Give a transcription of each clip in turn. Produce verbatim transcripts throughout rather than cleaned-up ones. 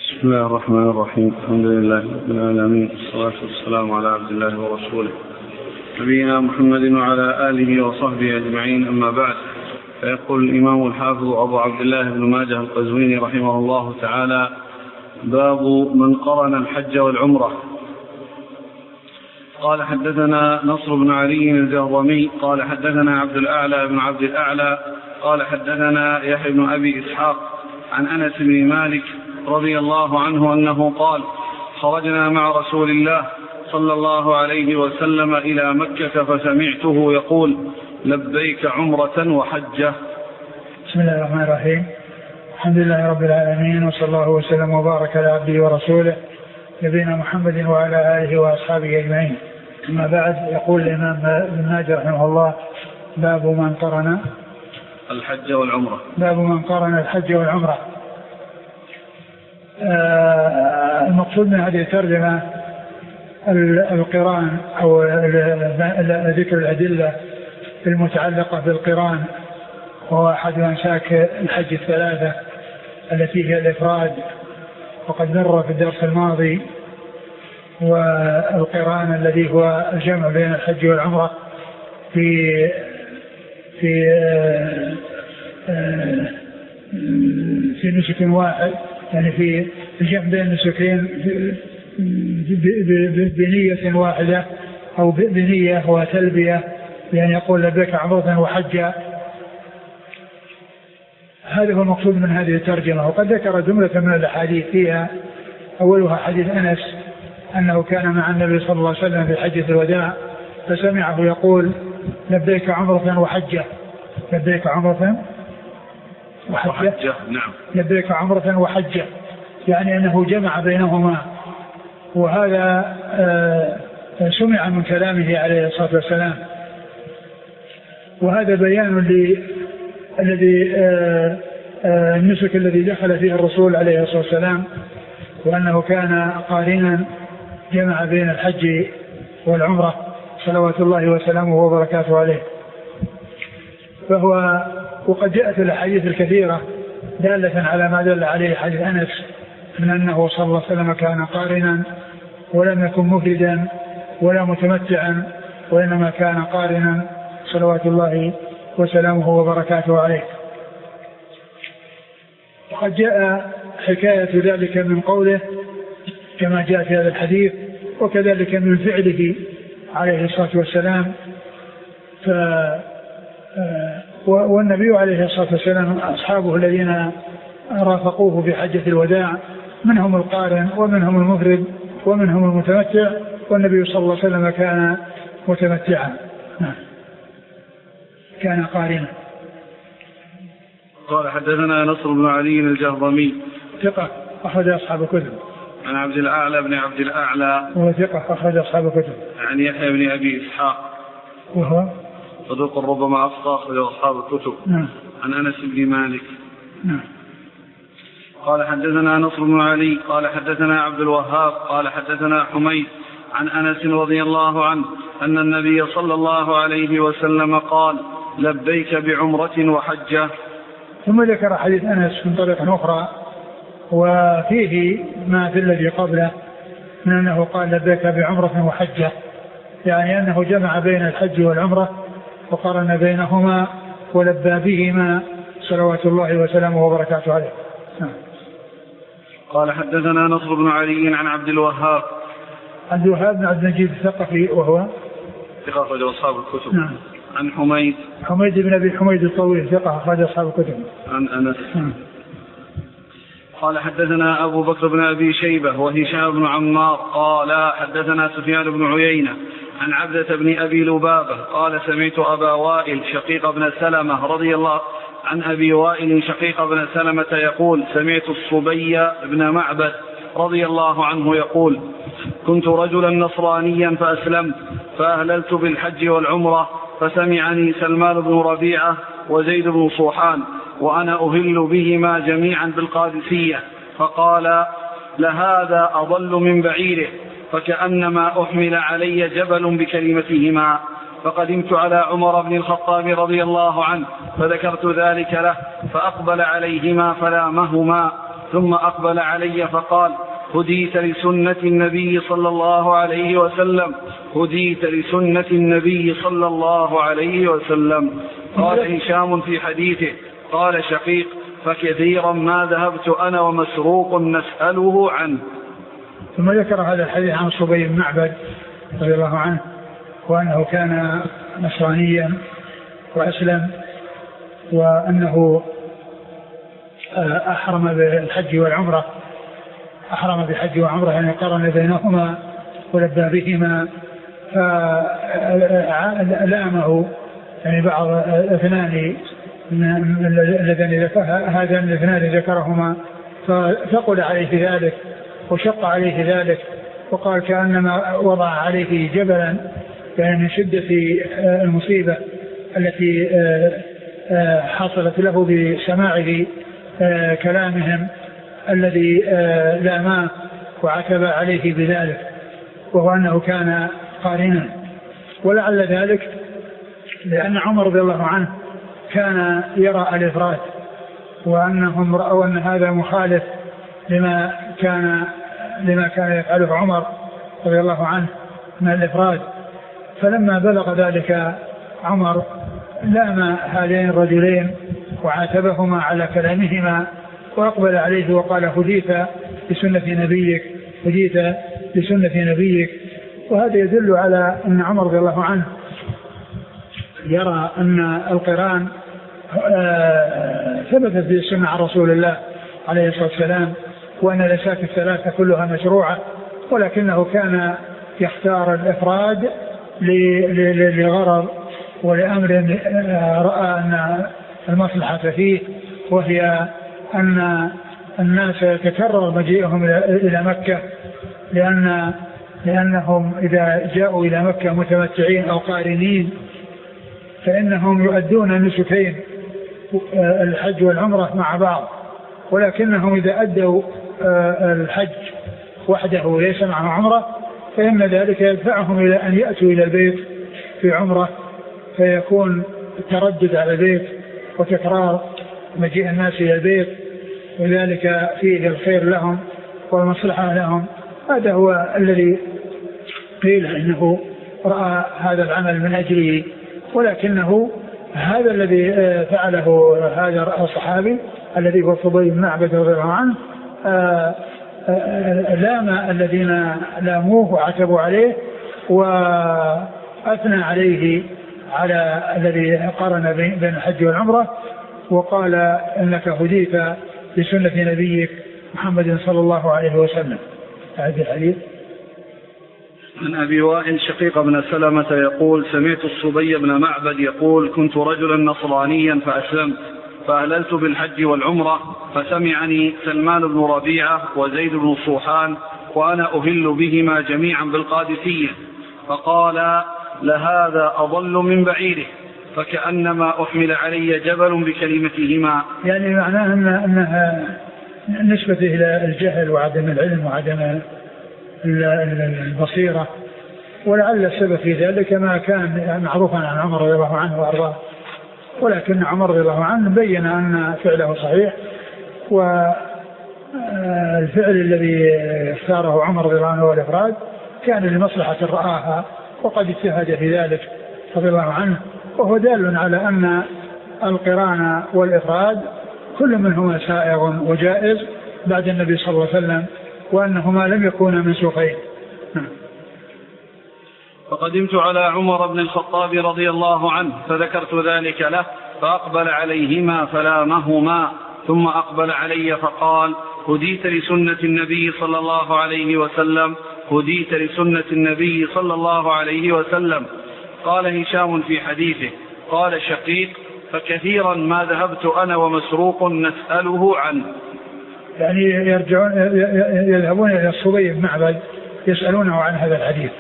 بسم الله الرحمن الرحيم. الحمد لله رب العالمين، والصلاة والسلام على عبد الله ورسوله نبينا محمد وعلى آله وصحبه أجمعين، أما بعد. فيقول الإمام الحافظ أبو عبد الله بن ماجه القزويني رحمه الله تعالى: باب من قرن الحج والعمرة. قال حدثنا نصر بن علي الجهضمي قال حدثنا عبد الأعلى بن عبد الأعلى قال حدثنا يحيى بن أبي إسحاق عن أنس بن مالك رضي الله عنه أنه قال: خرجنا مع رسول الله صلى الله عليه وسلم إلى مكة فسمعته يقول: لبيك عمرة وحجة. بسم الله الرحمن الرحيم. الحمد لله رب العالمين، وصلى الله وسلم وبارك على عبده ورسوله نبينا محمد وعلى آله وأصحابه أجمعين. أما بعد، يقول الإمام ابن ماجه رحمه الله: باب من قرن الحج والعمرة. باب من قرن الحج والعمرة. آه المقصود من هذه الترجمة القران أو ذكر الأدلة المتعلقة بالقران، وهو أحد أنساك الحج الثلاثة التي هي الإفراد، وقد مر في الدرس الماضي. والقران الذي هو الجمع بين الحج والعمرة في في آه آه في نسك واحد، يعني في الجمع بين النسكين بنية واحدة أو بنية وتلبية، يعني يقول: لبيك عمرة وحجة. هذا هو المقصود من هذه الترجمة. وقد ذكر جملة من الأحاديث فيها، أولها حديث أنس أنه كان مع النبي صلى الله عليه وسلم في حجة الوداع فسمعه يقول: لبيك عمرة وحجة. لبيك عمرة وحجة. وحجة. نعم. لبيك عمرة وحجة، يعني أنه جمع بينهما. وهذا آه سمع من كلامه عليه الصلاة والسلام. وهذا بيان الذي آه آه النسك الذي دخل فيه الرسول عليه الصلاة والسلام، وأنه كان قارنا جمع بين الحج والعمرة صلوات الله وسلامه وبركاته عليه. فهو وقد جاءت الأحاديث الكثيرة دالة على ما دل عليه حديث أنس من أنه صلى الله عليه وسلم كان قارنا ولم يكن مفردا ولا متمتعا، وإنما كان قارنا صلوات الله وسلامه وبركاته عليه. وقد جاء حكاية ذلك من قوله كما جاء في هذا الحديث، وكذلك من فعله عليه الصلاة والسلام. ف والنبي عليه الصلاة والسلام أصحابه الذين رافقوه في حجة الوداع منهم القارن ومنهم المفرد ومنهم المتمتع، والنبي صلى الله عليه وسلم كان متمتعا، كان قارنا. قال حدثنا نصر بن علي الجهضمي ثقة أخرج أصحاب الكتب. عن عبد الأعلى بن عبد الأعلى وهو ثقة أخرج أصحاب الكتب. عن يحيى بن أبي إسحاق وهو صدوق ربما أخطأ أخرج أصحاب الكتب. نعم. عن أنس بن مالك. نعم. قال حدثنا نصر بن علي قال حدثنا عبد الوهاب قال حدثنا حميد عن أنس رضي الله عنه أن النبي صلى الله عليه وسلم قال: لبيك بعمرة وحجة. ثم ذكر حديث أنس من طريق أخرى، وفيه ما في الذي قبله من أنه قال: لبيك بعمرة وحجة، يعني أنه جمع بين الحج والعمرة وقارن بينهما ولبى بهما صلوات الله وسلامه وبركاته عليه. قال حدثنا نصر بن علي عن عبد الوهاب عبد الوهاب بن عبد المجيد الثقفي وهو ثقة أخرج أصحاب الكتب. نعم. عن حميد حميد بن أبي حميد الطويل ثقة أخرج أصحاب الكتب. عن أنس. نعم. قال حدثنا أبو بكر بن أبي شيبة وهشام بن عمار قال حدثنا سفيان بن عيينة عن عبدة بن أبي لبابة قال: سمعت أبا وائل شقيق بن سلمة رضي الله عن أبي وائل شقيق بن سلمة يقول: سمعت الصبي بن معبد رضي الله عنه يقول: كنت رجلا نصرانيا فأسلمت فأهللت بالحج والعمرة، فسمعني سلمان بن ربيعة وزيد بن صوحان وأنا أهل بهما جميعا بالقادسية، فقال: لهذا أضل من بعيره، فكأنما أحمل علي جبل بكلمتهما. فقدمت على عمر بن الخطاب رضي الله عنه فذكرت ذلك له، فأقبل عليهما فلامهما ثم أقبل علي فقال: هديت لسنة النبي صلى الله عليه وسلم، هديت لسنة النبي صلى الله عليه وسلم. قال هشام في حديثه: قال شقيق: فكثيرا ما ذهبت أنا ومسروق نسأله عنه. ثم ذكر هذا الحديث عن صبي بن معبد رضي الله عنه، وأنه كان نصرانيا وأسلم، وأنه أحرم بالحج والعمرة، أحرم بالحج والعمرة يعني قرن بينهما ولبى بهما، فلامه يعني بعض اثنان اللذان هذان الاثنان ذكرهما، فثقل عليه ذلك وشق عليه ذلك، وقال كأنما وضع عليه جبلا يعني من شدة المصيبة التي حصلت له بسماعه كلامهم الذي لاماه وعتب عليه بذلك، وهو أنه كان قارنا. ولعل ذلك لأن عمر رضي الله عنه كان يرى الإفراد، وأنهم رأوا أن هذا مخالف لما كان لما كان يفعله عمر رضي الله عنه من الإفراد. فلما بلغ ذلك عمر لام هذين الرجلين وعاتبهما على كلامهما، وأقبل عليه وقال: هديت لسنة نبيك، هديت لسنة نبيك. وهذا يدل على أن عمر رضي الله عنه يرى أن القران ثبتت في السنة عن رسول الله عليه الصلاة والسلام، وأن الأساك الثلاثة كلها مشروعة، ولكنه كان يختار الإفراد لغرض ولأمر رأى أن المصلحة فيه، وهي أن الناس يتكرر مجيئهم إلى مكة، لأن لأنهم إذا جاءوا إلى مكة متمتعين أو قارنين فإنهم يؤدون النسكين الحج والعمرة مع بعض، ولكنهم إذا أدوا الحج وحده ليس معه عمرة فإن ذلك يدفعهم إلى أن يأتوا إلى البيت في عمرة، فيكون التردد على البيت وتكرار مجيء الناس إلى البيت، وذلك فيه الخير لهم والمصلحة لهم. هذا هو الذي قيل إنه رأى هذا العمل من أجله، ولكنه هذا الذي فعله هذا الصحابي الذي هو صبي بن معبد رضي الله عنه لام الذين لاموه وعتبوا عليه وأثنى عليه على الذي قارن بين الحج والعمرة، وقال: إنك هديت لسنة نبيك محمد صلى الله عليه وسلم. هذا الحديث. من أبي وائل شقيق بن سلمة يقول: سمعت الصبي بن معبد يقول: كنت رجلا نصرانيا فأسلمت، فأهللت بالحج والعمرة، فسمعني سلمان بن ربيعة وزيد بن صوحان وأنا أهل بهما جميعا بالقادسية، فقال: لهذا أضل من بعيره، فكأنما أحمل علي جبل بكلمتهما. يعني معناه أن أنها نسبة إلى الجهل وعدم العلم وعدم البصيرة، ولعل السبب في ذلك ما كان معروفا عن عمر رضي الله عنه وأرضاه، ولكن عمر رضي الله عنه بين أن فعله صحيح، والفعل الذي اختاره عمر رضي الله عنه هو الإفراد كان لمصلحة رآها وقد اجتهد في ذلك رضي الله عنه، وهو دال على أن القران والإفراد كل منهما سائغ وجائز بعد النبي صلى الله عليه وسلم، وأنهما لم يكونا منسوخين. فقدمت على عمر بن الخطاب رضي الله عنه فذكرت ذلك له، فأقبل عليهما فلامهما، ثم أقبل علي فقال: هديت لسنة النبي صلى الله عليه وسلم، هديت لسنة النبي صلى الله عليه وسلم. قال هشام في حديثه: قال شقيق: فكثيرا ما ذهبت أنا ومسروق نسأله عنه. يعني يرجعون يذهبون إلى الصبي بن معبد يسألونه عن هذا الحديث.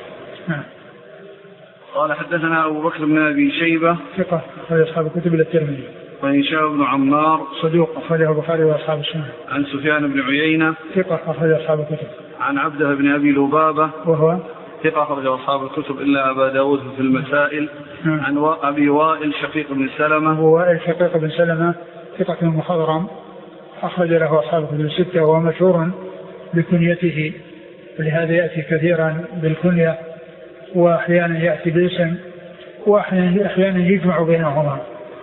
قال حدثنا أبو بكر بن أبي شيبة ثقة أخرج أصحاب الكتب إلى الترمذي، وهشام بن عمار صدوق أخرجه البخاري وأصحاب السنن، عن سفيان بن عيينة ثقة أخرج أصحاب الكتب، عن عبده بن أبي لبابة وهو ثقة أخرج أصحاب الكتب إلا أبا داود في المسائل، م. عن أبي وائل شقيق بن سلمة، أبو وائل شقيق بن سلمة ثقة مخضرم أخرج له أصحاب الكتب الستة، وهو مشهور بكنيته، ولهذا يأتي كثيرا بالكنية، وأحيانا يأتي بالاسم، وأحيانا يجمع بينهما،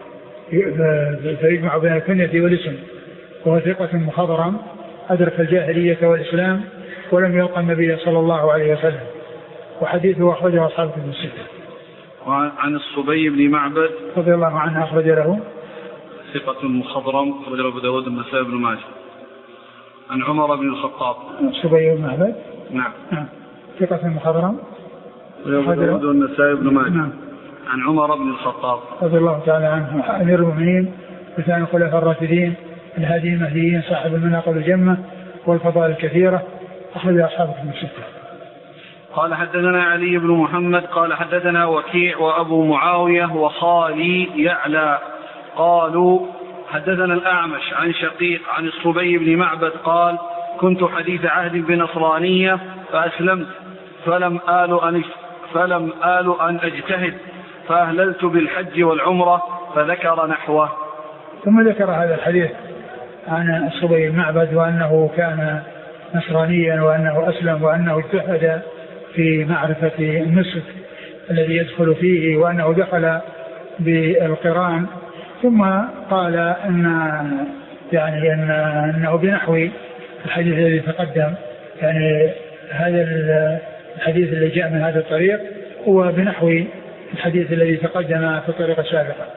فيجمع بين الكنية والاسم. وهو ثقة مخضرم أدرك الجاهلية والإسلام ولم يلقى النبي صلى الله عليه وسلم، وحديثه أخرجه أصحاب الكتب الستة. وعن الصبي بن معبد رضي الله عنه أخرج له ثقة مخضرم أخرج له أبو داود النسائي بن ماجه. عن عمر بن الخطاب الصبي بن معبد نعم نعم ثقة مخضرم أبو داود النسائي بن ماجه. نعم. عن عمر بن الخطاب رضي الله تعالى عنه أمير المؤمنين وثاني الخلفاء الراشدين الهادي المهديين صاحب المناقب الجمة والفضائل الكثيرة، أخرج أصحاب الكتب الستة. قال حدثنا علي بن محمد قال حدثنا وكيع وأبو معاوية وخالي يعلى قالوا حدثنا الأعمش عن شقيق عن الصبي بن معبد قال كنت حديث عهد بنصرانية فأسلمت فلم آل أن فلم آل أن أجتهد فأهللت بالحج والعمرة، فذكر نحوه. ثم ذكر هذا الحديث عن الصبي بن معبد وأنه كان نصرانيا وأنه أسلم وأنه اجتهد في معرفة النسك الذي يدخل فيه وأنه دخل بالقران، ثم قال أن يعني أن أنه بنحو الحديث الذي تقدم، يعني هذا الحديث الذي جاء من هذا الطريق هو بنحو الحديث الذي تقدم في الطريق السابقة.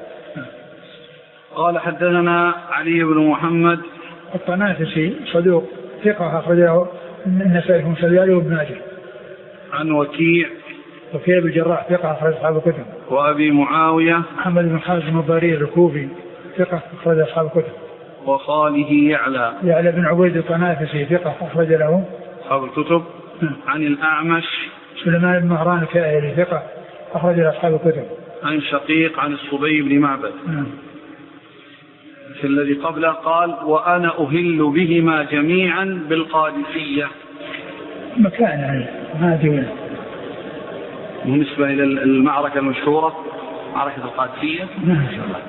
قال حدثنا علي بن محمد الطنافسي صدوق ثقة أخرجه النسائي في مسجله وابن ماجه. عن وكيع وكيع بن جراح ثقة أخرج أصحاب الكتب. وأبي معاوية محمد بن خازم الضرير الكوفي ثقة أخرج أصحاب الكتب. وخاله يعلى يعلى بن عبيد الطنافسي ثقة أخرج له أصحاب الكتب. عن الأعمش سليمان بن مهران الكائلي ثقة أخرج أصحاب الكتب. عن شقيق عن الصبي بن معبد. م. في الذي قبله قال وأنا أهل بهما جميعا بالقادسية. مكان يعني ما أدري. بالنسبة إلى المعركة المشهورة معركة القادسية ما شاء الله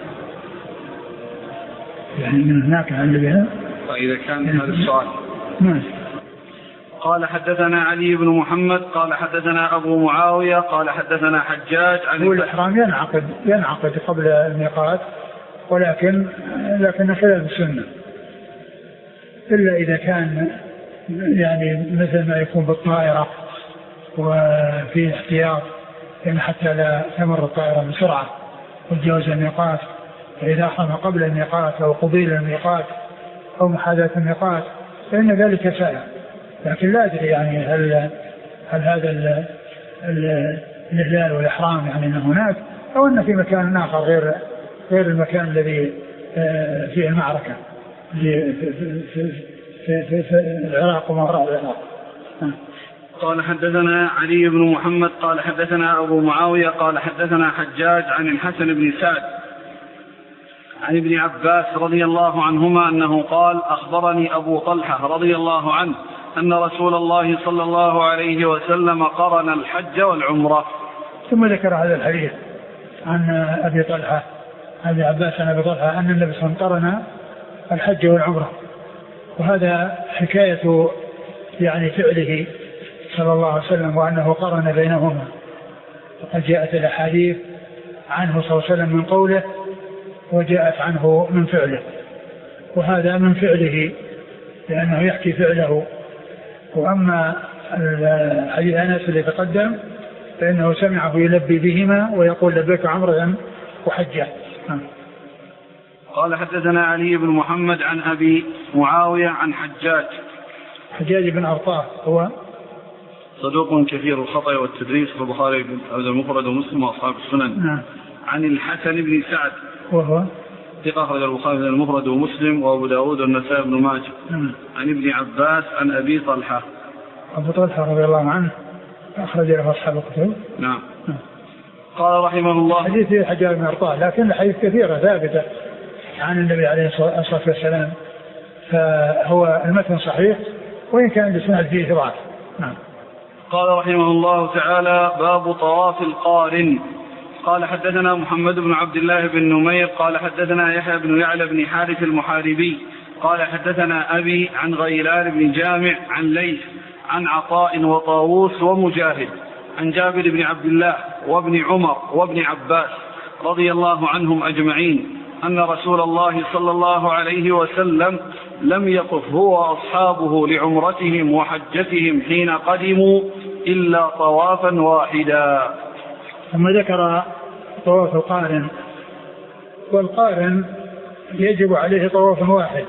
يعني من هناك عند بها. فإذا كان هذا السؤال ما. قال حدثنا علي بن محمد قال حدثنا أبو معاوية قال حدثنا حجاج عن هو الإحرام ينعقد ينعقد قبل الميقات، ولكن لكن خلاف السنة إلا إذا كان يعني مثل ما يكون بالطائرة وفي احتياط يعني حتى لا تمر الطائرة بسرعة وتجاوز الميقات، فإذا أحرم قبل الميقات أو قبيل الميقات أو محاذاة الميقات فإن ذلك سائغ. لكن لا أدري يعني هل هل هذا ال ال الإهلال والإحرام يعني أنه هناك أو أن في مكان آخر غير غير المكان الذي فيه المعركة في في في في, في, في العراق وما وراء العراق. قال حدثنا علي بن محمد قال حدثنا أبو معاوية قال حدثنا حجاج عن الحسن بن سعد عن ابن عباس رضي الله عنهما أنه قال أخبرني أبو طلحة رضي الله عنه أن رسول الله صلى الله عليه وسلم قرن الحج والعمرة. ثم ذكر هذا الحديث عن أبي طلحة عن ابن عباس عن أبي طلحة أن النبي صلى الله عليه وسلم قرن الحج والعمرة، وهذا حكاية يعني فعله صلى الله عليه وسلم وأنه قرن بينهما، وقد جاءت الأحاديث عنه صلى الله عليه وسلم من قوله وجاءت عنه من فعله، وهذا من فعله لأنه يحكي فعله. وأما الحديث أنس اللي تقدم فإنه سمعه يلبي بهما ويقول لبيك عمرا وحجة. قال حدثنا علي بن محمد عن أبي معاوية عن حجاج حجاج بن أرطاه هو صدوق كثير الخطأ والتدريس في البخاري المفرد ومسلم وأصحاب السنن. نعم. عن الحسن بن سعد وهو ثقة أخرج البخاري المفرد ومسلم وأبو داود والنسائي بن ماجه. نعم. عن ابن عباس عن أبي طلحة أبو طلحة رضي الله عنه أخرج له أصحاب الكتب. نعم. قال رحمه الله حديث حجاج بن أرطاه، لكن الحديث كثيرة ثابتة عن النبي عليه الصلاة والسلام، فهو المتن صحيح وإن كان الإسناد فيه ضعف. نعم. قال رحمه الله تعالى باب طواف القارن. قال حدثنا محمد بن عبد الله بن نمير قال حدثنا يحيى بن يعلى بن حارث المحاربي قال حدثنا أبي عن غيلان بن جامع عن ليث عن عطاء وطاووس ومجاهد عن جابر بن عبد الله وابن عمر وابن عباس رضي الله عنهم أجمعين أن رسول الله صلى الله عليه وسلم لم يطف هو وأصحابه لعمرتهم وحجتهم حين قدموا إلا طوافا واحدا. ثم ذكر طواف القارن، والقارن يجب عليه طواف واحد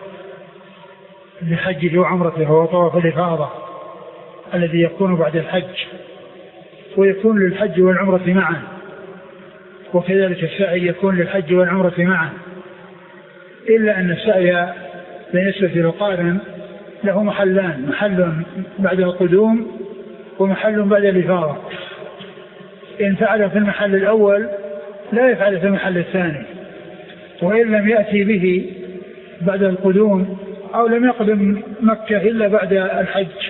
لحجه وعمرته، هو طواف الإفاضة الذي يكون بعد الحج، ويكون للحج والعمرة معا، وكذلك السعي يكون للحج والعمرة معا، إلا أن السعي بالنسبة للقارن له محلان، محل بعد القدوم ومحل بعد الإفاضة. إن فعل في المحل الأول لا يفعل في المحل الثاني، وإن لم يأتي به بعد القدوم أو لم يقدم مكة إلا بعد الحج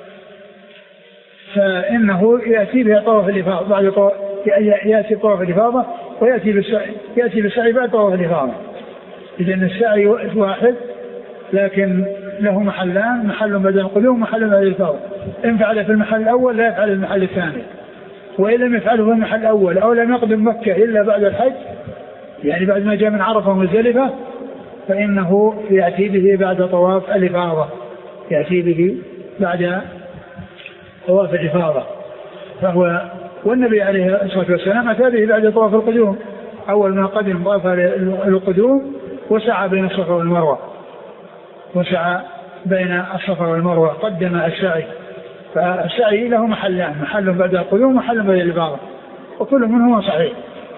فإنه يأتي بها طواف الإفاضة، بعد طواف يأتي طواف الإفاضة ويأتي بالسعي يأتي بالسعي بعد طواف الإفاضة. إذن السعي واحد لكن له محلان، محل بعد القدوم ومحل بعد الإفاضة. إن فعل في المحل الأول لا يفعل المحل الثاني، وإن لم يفعله في المحل الأول أو لم يقدم مكة إلا بعد الحج، يعني بعد ما جاء من عرفة ومزدلفة، فإنه يأتي به بعد طواف الإفاضة، يأتي به بعد طواف الإفاضة. فهو والنبي عليه الصلاة والسلام أتى به بعد طواف القدوم، أول ما قدم طواف القدوم وسعى بين الصفا والمروة، وسعى بين الصفا والمروة، قدم السعي. فالسعي له محلان، محل بعد القدوم ومحل بعد الإفاضة، وكل منهما صحيح.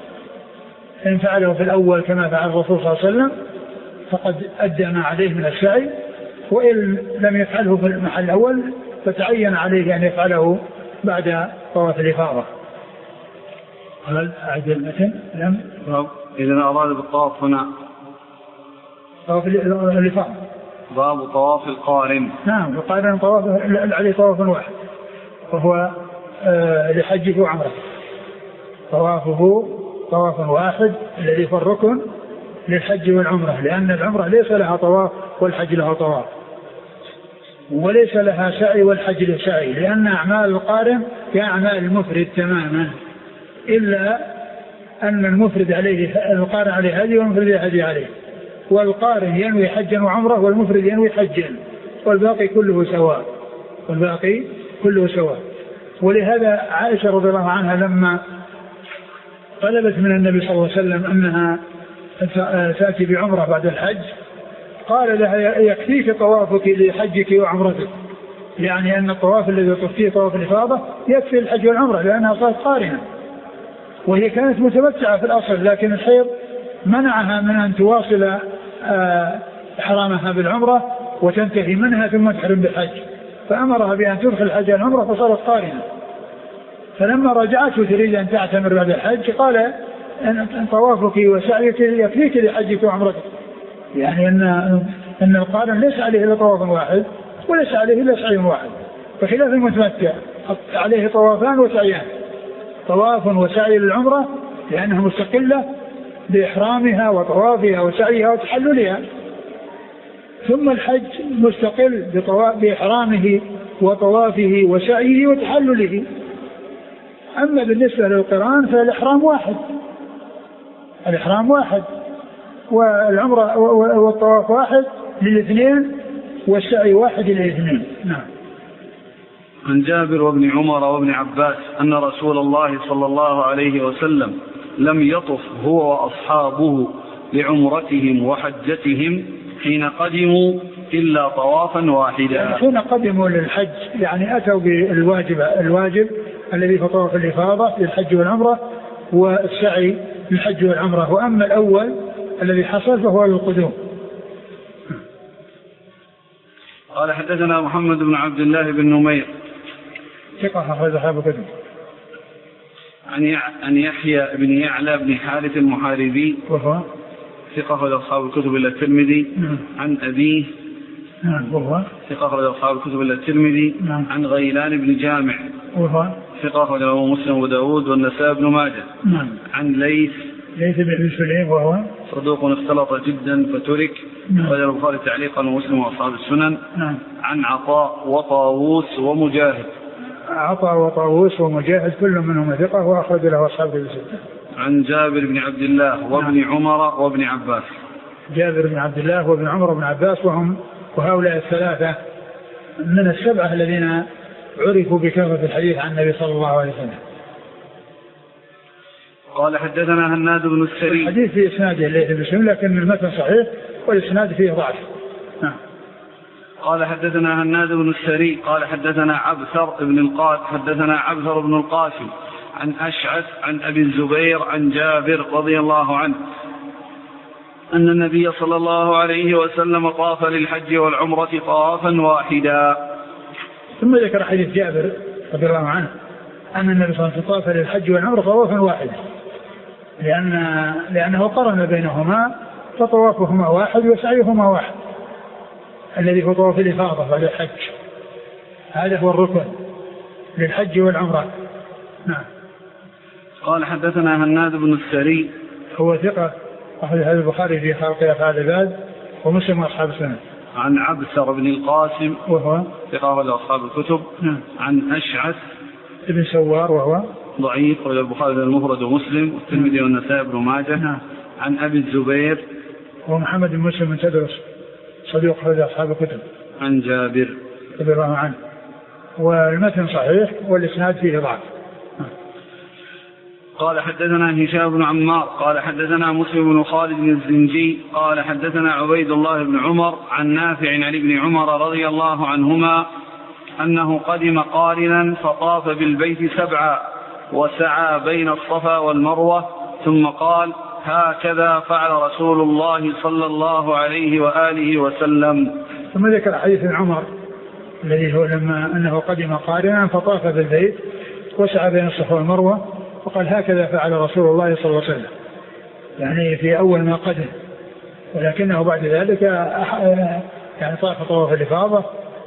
إن فعله في الأول كما فعل الرسول صلى الله عليه وسلم فقد أدى ما عليه من السعي، وإن لم يفعله في المحل الأول فتعين عليه أن يفعله بعد طواف الإفاضة. هل أعد المتن؟ لم إذا أراد بالطواف هنا طواف الإفاضة باب طواف القارن. نعم، القارن طواف عليه طواف واحد، وهو آه لحجه وعمره، طوافه طواف واحد الذي في الركن للحج والعمرة، لأن العمرة ليس لها طواف والحج له طواف، وليس لها سعي والحج له سعي، لأن أعمال القارن كأعمال المفرد تماما، إلا أن المفرد عليه القارن عليه هدي والمفرد هدي عليه، والقارن ينوي حجا وعمره والمفرد ينوي حجا، والباقي كله سواء، والباقي كله سواء. ولهذا عائشة رضي الله عنها لما طلبت من النبي صلى الله عليه وسلم أنها تأتي بعمرة بعد الحج قال لها يكفيك طوافك لحجك وعمرتك، يعني أن الطواف الذي يطوف فيه طواف الإفاضة يكفي الحج والعمرة، لأنها صارت قارنة، وهي كانت متمتعة في الأصل، لكن الحيض منعها من أن تواصل إحرامها بالعمرة وتنتهي منها ثم تحرم بالحج، فأمرها بأن تدخل الحج والعمرة فصارت قارنة. فلما رجعت وتريد أن تعتمر بعد الحج قال أن طوافك وسعيك يكفيك لحجك وعمرتك، يعني أن أن القارن ليس عليه إلا طواف واحد وليس عليه إلا سعي واحد، بخلاف المتمتع عليه طوافان وسعيان، طواف وسعي للعمرة لأنها مستقلة بإحرامها وطوافها وسعيها وتحللها، ثم الحج مستقل بإحرامه وطوافه وسعيه وتحلله. أما بالنسبة للقران فالإحرام واحد، الإحرام واحد والعمرة والطواف واحد للاثنين والسعي واحد للاثنين. نعم. عن جابر وابن عمر وابن عباس أن رسول الله صلى الله عليه وسلم لم يطف هو وأصحابه لعمرتهم وحجتهم حين قدموا إلا طوافا واحدا. يعني حين قدموا للحج يعني أتوا بالواجب الواجب الذي في طواف الإفاضة للحج والعمرة والسعي للحج والعمرة، وأما الأول الذي حصل فهو للقدوم. قال حدثنا محمد بن عبد الله بن نمير ثقة أخرج أصحاب الكتب. عن يحيى بن يعلى بن حارث المحاربي وهو ثقة أخرج أصحاب الكتب إلا الترمذي. عن أبيه وهو ثقة أخرج أصحاب الكتب إلا الترمذي. عن غيلان بن جامع وهو ثقة أخرجه مسلم وداود والنسائي بن ماجه. عن ليث ليث بن سليم وهو صدوق اختلط جدا فترك أخرجه البخاري تعليقا ومسلم وأصحاب السنن. نعم. عن عطاء وطاووس ومجاهد. عطاء وطاووس ومجاهد كل منهم ثقة وأخرج له أصحاب السنن. عن جابر بن عبد الله وابن نعم. عمر وابن عباس. جابر بن عبد الله وابن عمر وابن عباس وهم وهؤلاء الثلاثة من السبعة الذين عرفوا بكثرة الحديث عن النبي صلى الله عليه وسلم. قال حدثنا هناد بن السري. الحديث في إسناده ليس بسم لكن المتن صحيح والإسناد فيه ضعف. نعم. قال حدثنا هناد بن السري قال حدثنا عبثر بن القاسم حدثنا عبثر بن القاسم عن أشعث عن أبي الزبير عن جابر رضي الله عنه أن النبي صلى الله عليه وسلم طاف للحج والعمرة طوافا واحدا. ثم ذكر حديث جابر رضي الله عنه أن النبي صلى الله عليه وسلم طاف للحج والعمرة طوافا واحدا لأن لأنه قرن بينهما فطوافهما واحد وسعيهما واحد الذي هو طواف الإفاضة بعد الحج. هذا هو الركن للحج والعمرة. نعم. قال حدثنا هناد بن السري هو ثقة أخرج هذا البخاري في خلق أفعال العباد ومسلم وأصحاب السنن. عن عبثر بن القاسم وهو ثقة أصحاب الكتب. نعم. عن أشعث ابن سوار وهو ضعيف أخرج البخاري المفرد ومسلم والترمذي والنسائي بن ماجه. نعم. عن أبي الزبير ومحمد بن مسلم بن تدرس صديق أخرج أصحاب الكتب. عن جابر رضي الله عنه والمتن صحيح والإسناد فيه ضعف. قال حدثنا هشام بن عمار قال حدثنا مسلم بن خالد بن الزنجي قال حدثنا عبيد الله بن عمر عن نافع عن ابن عمر رضي الله عنهما أنه قدم قارنا فطاف بالبيت سبعا وسعى بين الصفا والمروة ثم قال هكذا فعل رسول الله صلى الله عليه وآله وسلم. ثم ذكر حديث عمر الذي هو لما أنه قدم قارنا فطاف بالبيت وسعى بين الصفا والمروة وقال هكذا فعل رسول الله صلى الله عليه وسلم يعني في أول ما قدم ولكنه بعد ذلك يعني طاف طواف الإفاضة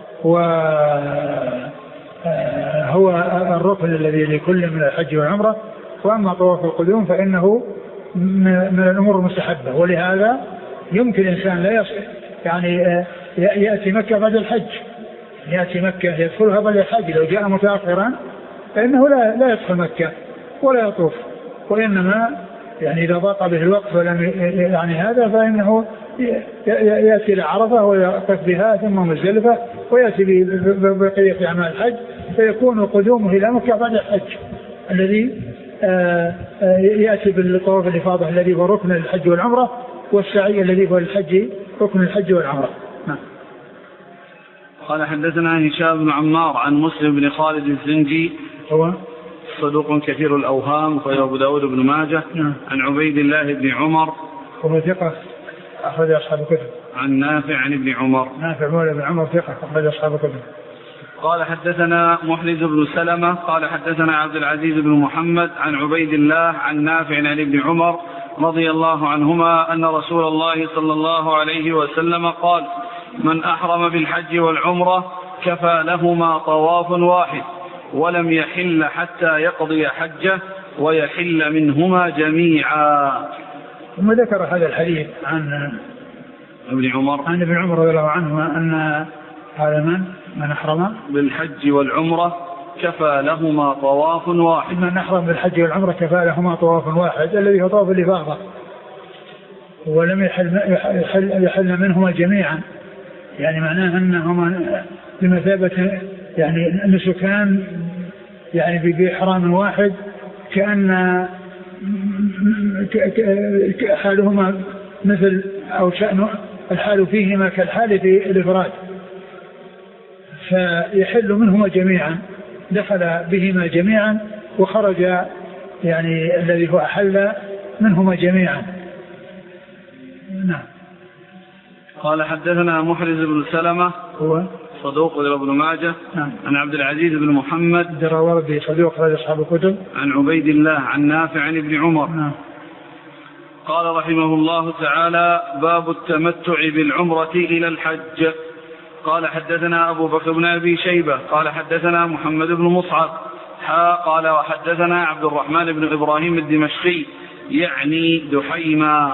وهو الركن الذي لكل من الحج والعمرة. وأما طواف القدوم فإنه من الأمور المستحبة ولهذا يمكن الإنسان لا يصل يعني يأتي مكة بعد الحج يأتي مكة يدخلها بعد الحج لو جاء متأخرا فإنه لا لا يدخل مكة ولا يطوف وإنما يعني إذا ضاق به الوقت ولم يعني هذا فإنه يأتي لعرفة ويقف بها ثم مزدلفة ويأتي بقية أعمال الحج فيكون قدومه إلى مكة بعد الحج الذي يأتي بالطواف الإفاضة الذي هو ركن الحج والعمرة والسعي الذي هو الحج ركن الحج والعمرة. نعم. قال حدثنا هشام بن عمار عن مسلم بن خالد الزنجي هو صدوق كثير الأوهام أخرج أبو داود بن ماجه. نعم. عن عبيد الله بن عمر وهو ثقة أخرج أصحاب الكتب. عن نافع عن ابن عمر نافع مولى بن عمر ثقة أخرج أصحاب الكتب. قال حدثنا محرز بن سلمة قال حدثنا عبد العزيز بن محمد عن عبيد الله عن نافع عن ابن عمر رضي الله عنهما أن رسول الله صلى الله عليه وسلم قال من أحرم بالحج والعمرة كفى لهما طواف واحد ولم يحل حتى يقضي حجه ويحل منهما جميعا. ثم ذكر هذا الحديث عن ابن عمر عن ابن عمر رضي الله عنهما أن هذا من من أحرم بالحج والعمرة كفى لهما طواف واحد. من أحرم بالحج والعمرة كفى لهما طواف واحد الذي هو طواف الإفاضة ولم يحل, يحل, يحل منهما جميعا يعني معناه أنهما بمثابة يعني نسكان يعني بإحرام واحد كأن حالهما مثل أو شأن الحال فيهما كالحال في الإفراد فيحل منهما جميعا دخل بهما جميعا وخرج يعني الذي هو أحل منهما جميعا. نعم. قال حدثنا محرز بن سلمة هو صدوق ابن ماجه. نعم. عن عبد العزيز بن محمد الدراوردي صدوق أخرج أصحاب الكتب. عن عبيد الله عن نافع عن ابن عمر. نعم. قال رحمه الله تعالى باب التمتع بالعمرة إلى الحج. قال حدثنا أبو بكر بن أبي شيبة قال حدثنا محمد بن مصعب حا قال وحدثنا عبد الرحمن بن إبراهيم الدمشقي يعني دحيما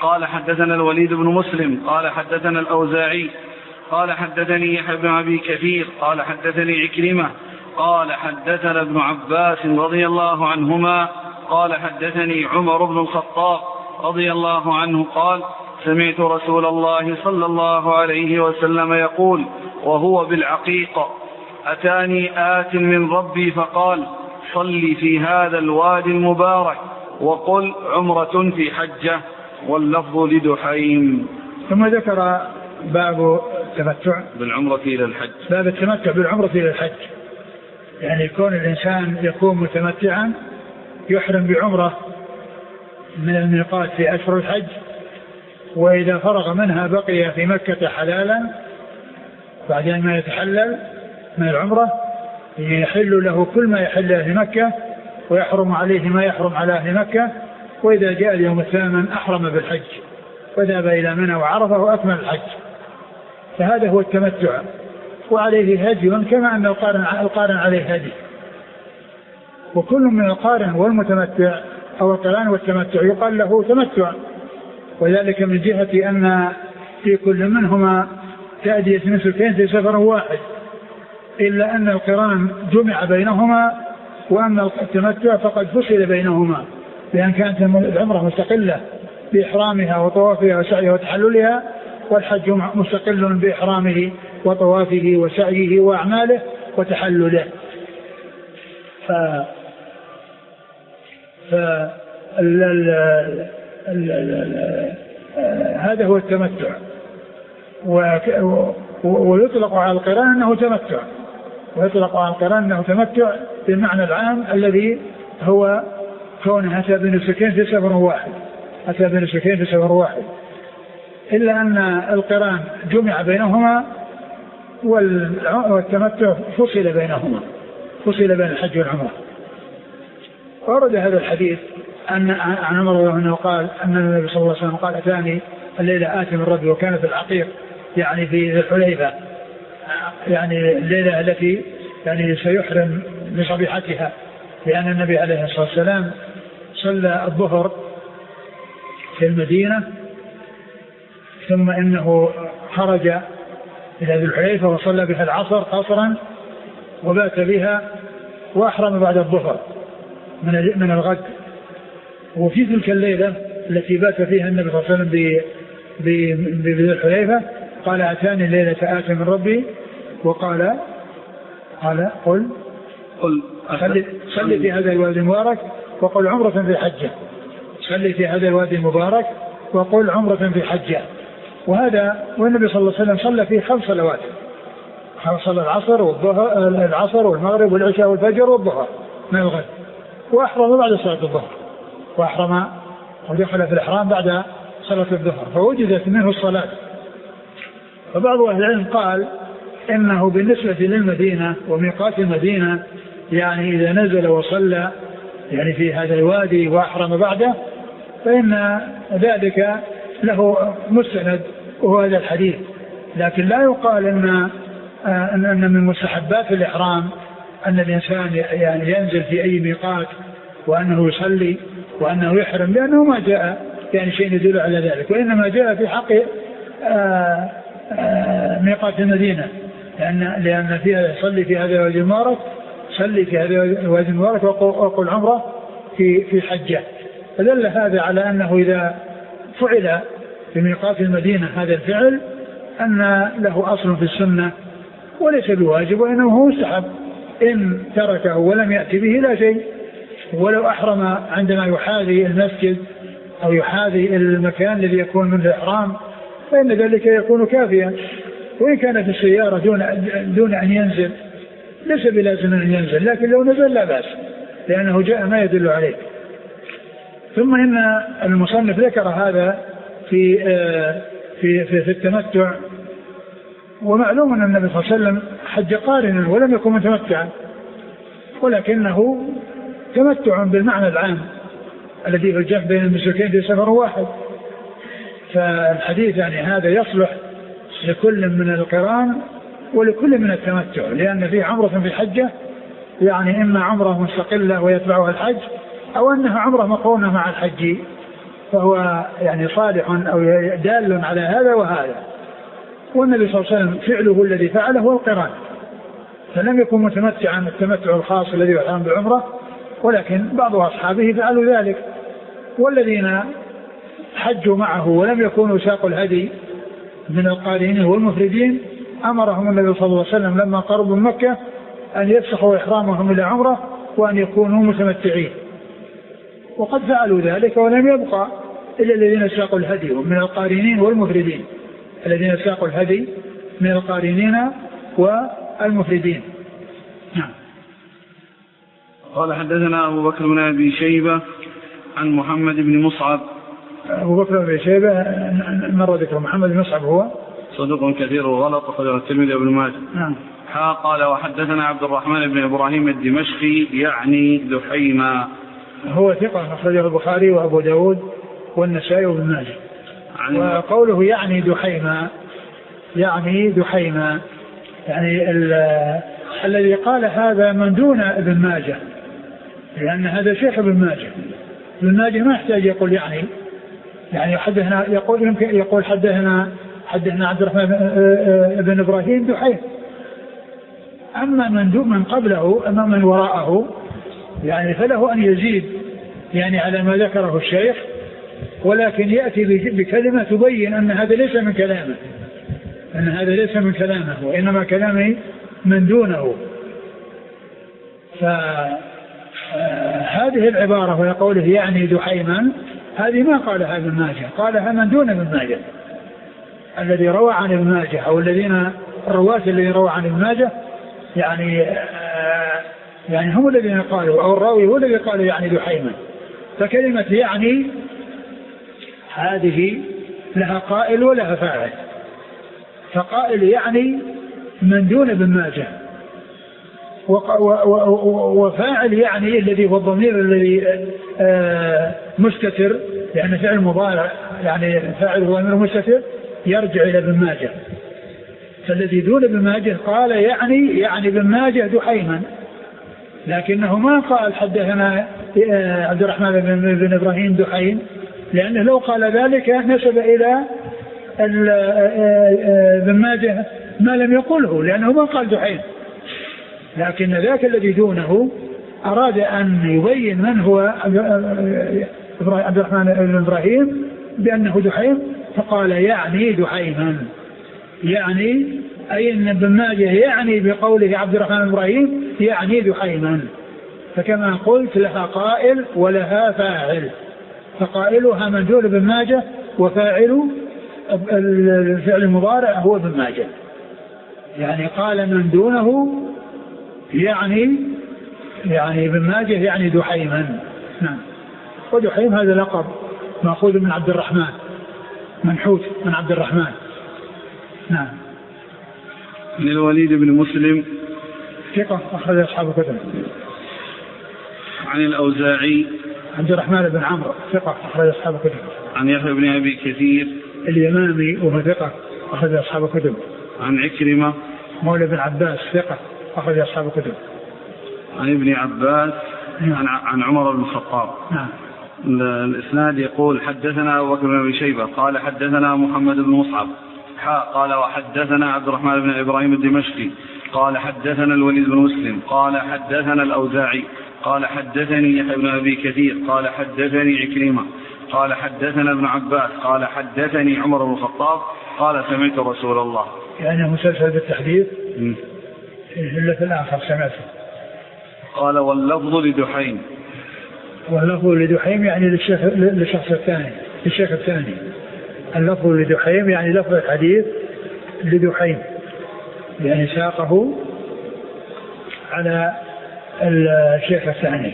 قال حدثنا الوليد بن مسلم قال حدثنا الأوزاعي قال حدثني يحيى بن أبي كثير قال حدثني عكرمة قال حدثنا ابن عباس رضي الله عنهما قال حدثني عمر بن الخطاب رضي الله عنه قال سمعت رسول الله صلى الله عليه وسلم يقول وهو بالعقيق أتاني آت من ربي فقال صل في هذا الوادي المبارك وقل عمرة في حجة، واللفظ لدحيم. ثم ذكر باب التمتع بالعمرة إلى الحج، باب التمتع بالعمرة إلى الحج، يعني كون الإنسان يكون متمتعا يحرم بعمرة من الميقات في أشهر الحج، وإذا فرغ منها بقي في مكة حلالا بعد ما يتحلل من العمرة يحل له كل ما يحل أهل مكة ويحرم عليه ما يحرم على أهل مكة، وإذا جاء اليوم الثامن أحرم بالحج وذهب إلى منى وعرفه وأكمل الحج. فهذا هو التمتع، وعليه هدي كما أن القارن, القارن عليه هدي، وكل من القارن والمتمتع أو القران والتمتع يقال له تمتع، وذلك من جهة أن في كل منهما تأدية نسكين في سفر واحد، إلا أن القران جمع بينهما وأن التمتع فقد فصل بينهما، لأن كانت العمرة مستقلة بإحرامها وطوافها وسعيها وتحللها، والحج مستقل بإحرامه وطوافه وسعيه وأعماله وتحلله. ف... ف... ال... ال... ال... ال... هذا هو التمتع، و... ويطلق على القران أنه تمتع، ويطلق على القران أنه تمتع بالمعنى العام الذي هو كونه أتى بنسكين في سفر واحد، أتى بنسكين في سفر واحد، إلا أن القران جمع بينهما والتمتع فصل بينهما، فصل بين الحج والعمرة. ورد هذا الحديث أن عن عمر رضي الله عنه قال أن النبي صلى الله عليه وسلم قال أتاني الليلة آت من ربي، وكان في العقيق يعني في الحليفة، يعني الليلة التي يعني سيحرم بصبيحتها، لأن النبي عليه الصلاة والسلام صلى الظهر في المدينة ثم إنه خرج إلى ذي الحليفة وصلى بها العصر قصرا وبات بها وأحرم بعد الظهر من الغد. وفي تلك الليلة التي بات فيها النبي صلى الله عليه وسلم بذي الحليفة قال أتاني الليلة آت من ربي، وقال قال قل قل صلي, صلي في هذا الوادي المبارك وقل عمرة في حجة، صلي في هذا الوادي المبارك وقل عمرة في حجة. وهذا والنبي صلى الله عليه وسلم صلى فيه خمس صلوات، صلى العصر والظهر العصر والمغرب والعشاء والفجر والظهر من الغد، وأحرم بعد صلاة الظهر، وأحرم ودخل في الإحرام بعد صلاة الظهر، فوجدت منه الصلاة. فبعض أهل العلم قال إنه بالنسبة للمدينة وميقات المدينة يعني إذا نزل وصلى يعني في هذا الوادي وأحرم بعده فإن ذلك له مستند وهو هذا الحديث، لكن لا يقال إن أن من مستحبات الإحرام أن الإنسان يعني ينزل في أي ميقات وأنه يصلي وأنه يحرم، لأنه ما جاء يعني شيء يدل على ذلك، وإنما جاء في حق آآ آآ ميقات المدينة، لأن لأن فيها صلي في هذا الوادي المبارك، صلي في هذا الوادي المبارك وقل عمرة في في حجة. فدل هذا على أنه إذا فعل في ميقات المدينة هذا الفعل أن له أصل في السنة وليس بواجب، وإنه هو مستحب، إن تركه ولم يأتي به لا شيء، ولو أحرم عندما يحاذي المسجد أو يحاذي المكان الذي يكون منه الإحرام فإن ذلك يكون كافيا، وإن كانت السيارة دون, دون أن ينزل ليس بلازم أن ينزل، لكن لو نزل لا بأس لأنه جاء ما يدل عليه. ثم إن المصنف ذكر هذا في في في, في التمتع، ومعلوم أن النبي صلى الله عليه وسلم حج قارنا ولم يكن متمتعا، ولكنه تمتع بالمعنى العام الذي هو الجمع بين المسلكين في سفر واحد. فالحديث يعني هذا يصلح لكل من القران ولكل من التمتع، لأن فيه عمرة في حجة، يعني إما عمرة مستقلة ويتبعها الحج، أو أنها عمرة مقرونة مع الحج فهو يعني صالح أو دال على هذا وهذا. والنبي صلى الله عليه وسلم فعله الذي فعله هو القران، فلم يكن متمتعا التمتع الخاص الذي يحرم بعمره، ولكن بعض أصحابه فعلوا ذلك. والذين حجوا معه ولم يكونوا ساقوا الهدي من القارنين والمفردين أمرهم النبي صلى الله عليه وسلم لما قربوا من مكة أن يفسخوا إحرامهم إلى عمره وأن يكونوا متمتعين، وقد فعلوا ذلك ولم يبقى إلا الذين ساقوا الهدي من القارنين والمفردين، الذين ساقوا الهدي من القارنين والمفردين. نعم. قال حدثنا أبو بكر بن أبي شيبة عن محمد بن مصعب. أبو بكر بن أبي شيبة مر ذكر محمد بن مصعب هو صدوق كثير وغلط أخرجه الترمذي وابن ماجه. نعم. قال وحدثنا عبد الرحمن بن إبراهيم الدمشقي يعني دحيما هو ثقة أخرجه البخاري وأبو داود والنسائي وابن ماجه. وقوله يعني دحيما يعني دحيما يعني الذي قال هذا من دون ابن ماجه، لأن هذا شيخ ابن ماجه. ابن ماجه ما يحتاج يقول يعني يعني حدثنا يقول يمكن يقول حدثنا حدثنا عبد الرحمن بن إبراهيم دحيم. أما من دون من قبله أما من وراءه يعني فله أن يزيد يعني على ما ذكره الشيخ، ولكن يأتي بكلمة تبين أن هذا ليس من كلامه، أن هذا ليس من كلامه وإنما كلامه من دونه. فهذه العبارة ويقوله يعني دحيما هذه ما قالها ابن ماجه، قالها من دون ابن ماجه الذي روى عن ابن ماجه أو الذين الرواة الذين روى عن ابن ماجه يعني يعني هم الذين قالوا أو الراوي هو الذي قالوا يعني دحيما. فكلمة يعني هذه لها قائل ولها فاعل، فقائل يعني من دون ابن ماجه، وفاعل يعني الذي هو الضمير الذي مستتر لأن فعل مضارع يعني فاعل ضمير مستتر يرجع إلى ابن ماجه. فالذي دون ابن ماجه قال يعني يعني ابن ماجه دحيما، لكنه ما قال حدثنا عبد الرحمن بن إبراهيم دحيم، لأنه لو قال ذلك نسب إلى ابن ماجه ما لم يقله، لأنه ما قال دحيم. لكن ذاك الذي دونه أراد أن يبين من هو عبد الرحمن بن إبراهيم بأنه دحيم، فقال يعني دحيما، يعني أي أن ابن ماجه يعني بقوله عبد الرحمن بن إبراهيم يعني دحيما. فكما قلت لها قائل ولها فاعل، فقائلها من دون ابن ماجه وفاعل الفعل المضارع هو ابن ماجه. يعني قال من دونه يعني يعني ابن ماجه يعني دحيما. نعم. ودحيم هذا لقب مأخوذ من عبد الرحمن، منحوت من عبد الرحمن. نعم. من الوليد بن مسلم ثقة أخرج أصحاب الكتب. عن الأوزاعي عبد الرحمن بن عمرو ثقة أخرج أصحاب الكتب. عن يحيى بن أبي كثير اليمامي وهو ثقة أخرج أصحاب الكتب. عن عكرمة مولى بن عباس ثقة أخرج أصحاب الكتب. عن ابن عباس عن, عن عمر بن الخطاب. نعم. الإسناد يقول حدثنا أبو بكر بن أبي شيبة قال حدثنا محمد بن مصعب حاء قال وحدثنا عبد الرحمن بن إبراهيم الدمشقي قال حدثنا الوليد بن مسلم قال حدثنا الأوزاعي قال حدثني يحيى بن أبي كثير قال حدثني عكرمة قال حدثنا ابن عباس قال حدثني عمر بن الخطاب قال سمعت رسول الله. يعني مسلسل بالتحديث إلا في الآخر سمعته. قال واللفظ لدحيم، واللفظ لدحيم يعني للشيخ للشخص الثاني للشيخ الثاني. اللفظ لدحيم يعني لفظ الحديث لدحيم، يعني ساقه على الشيخ الثاني.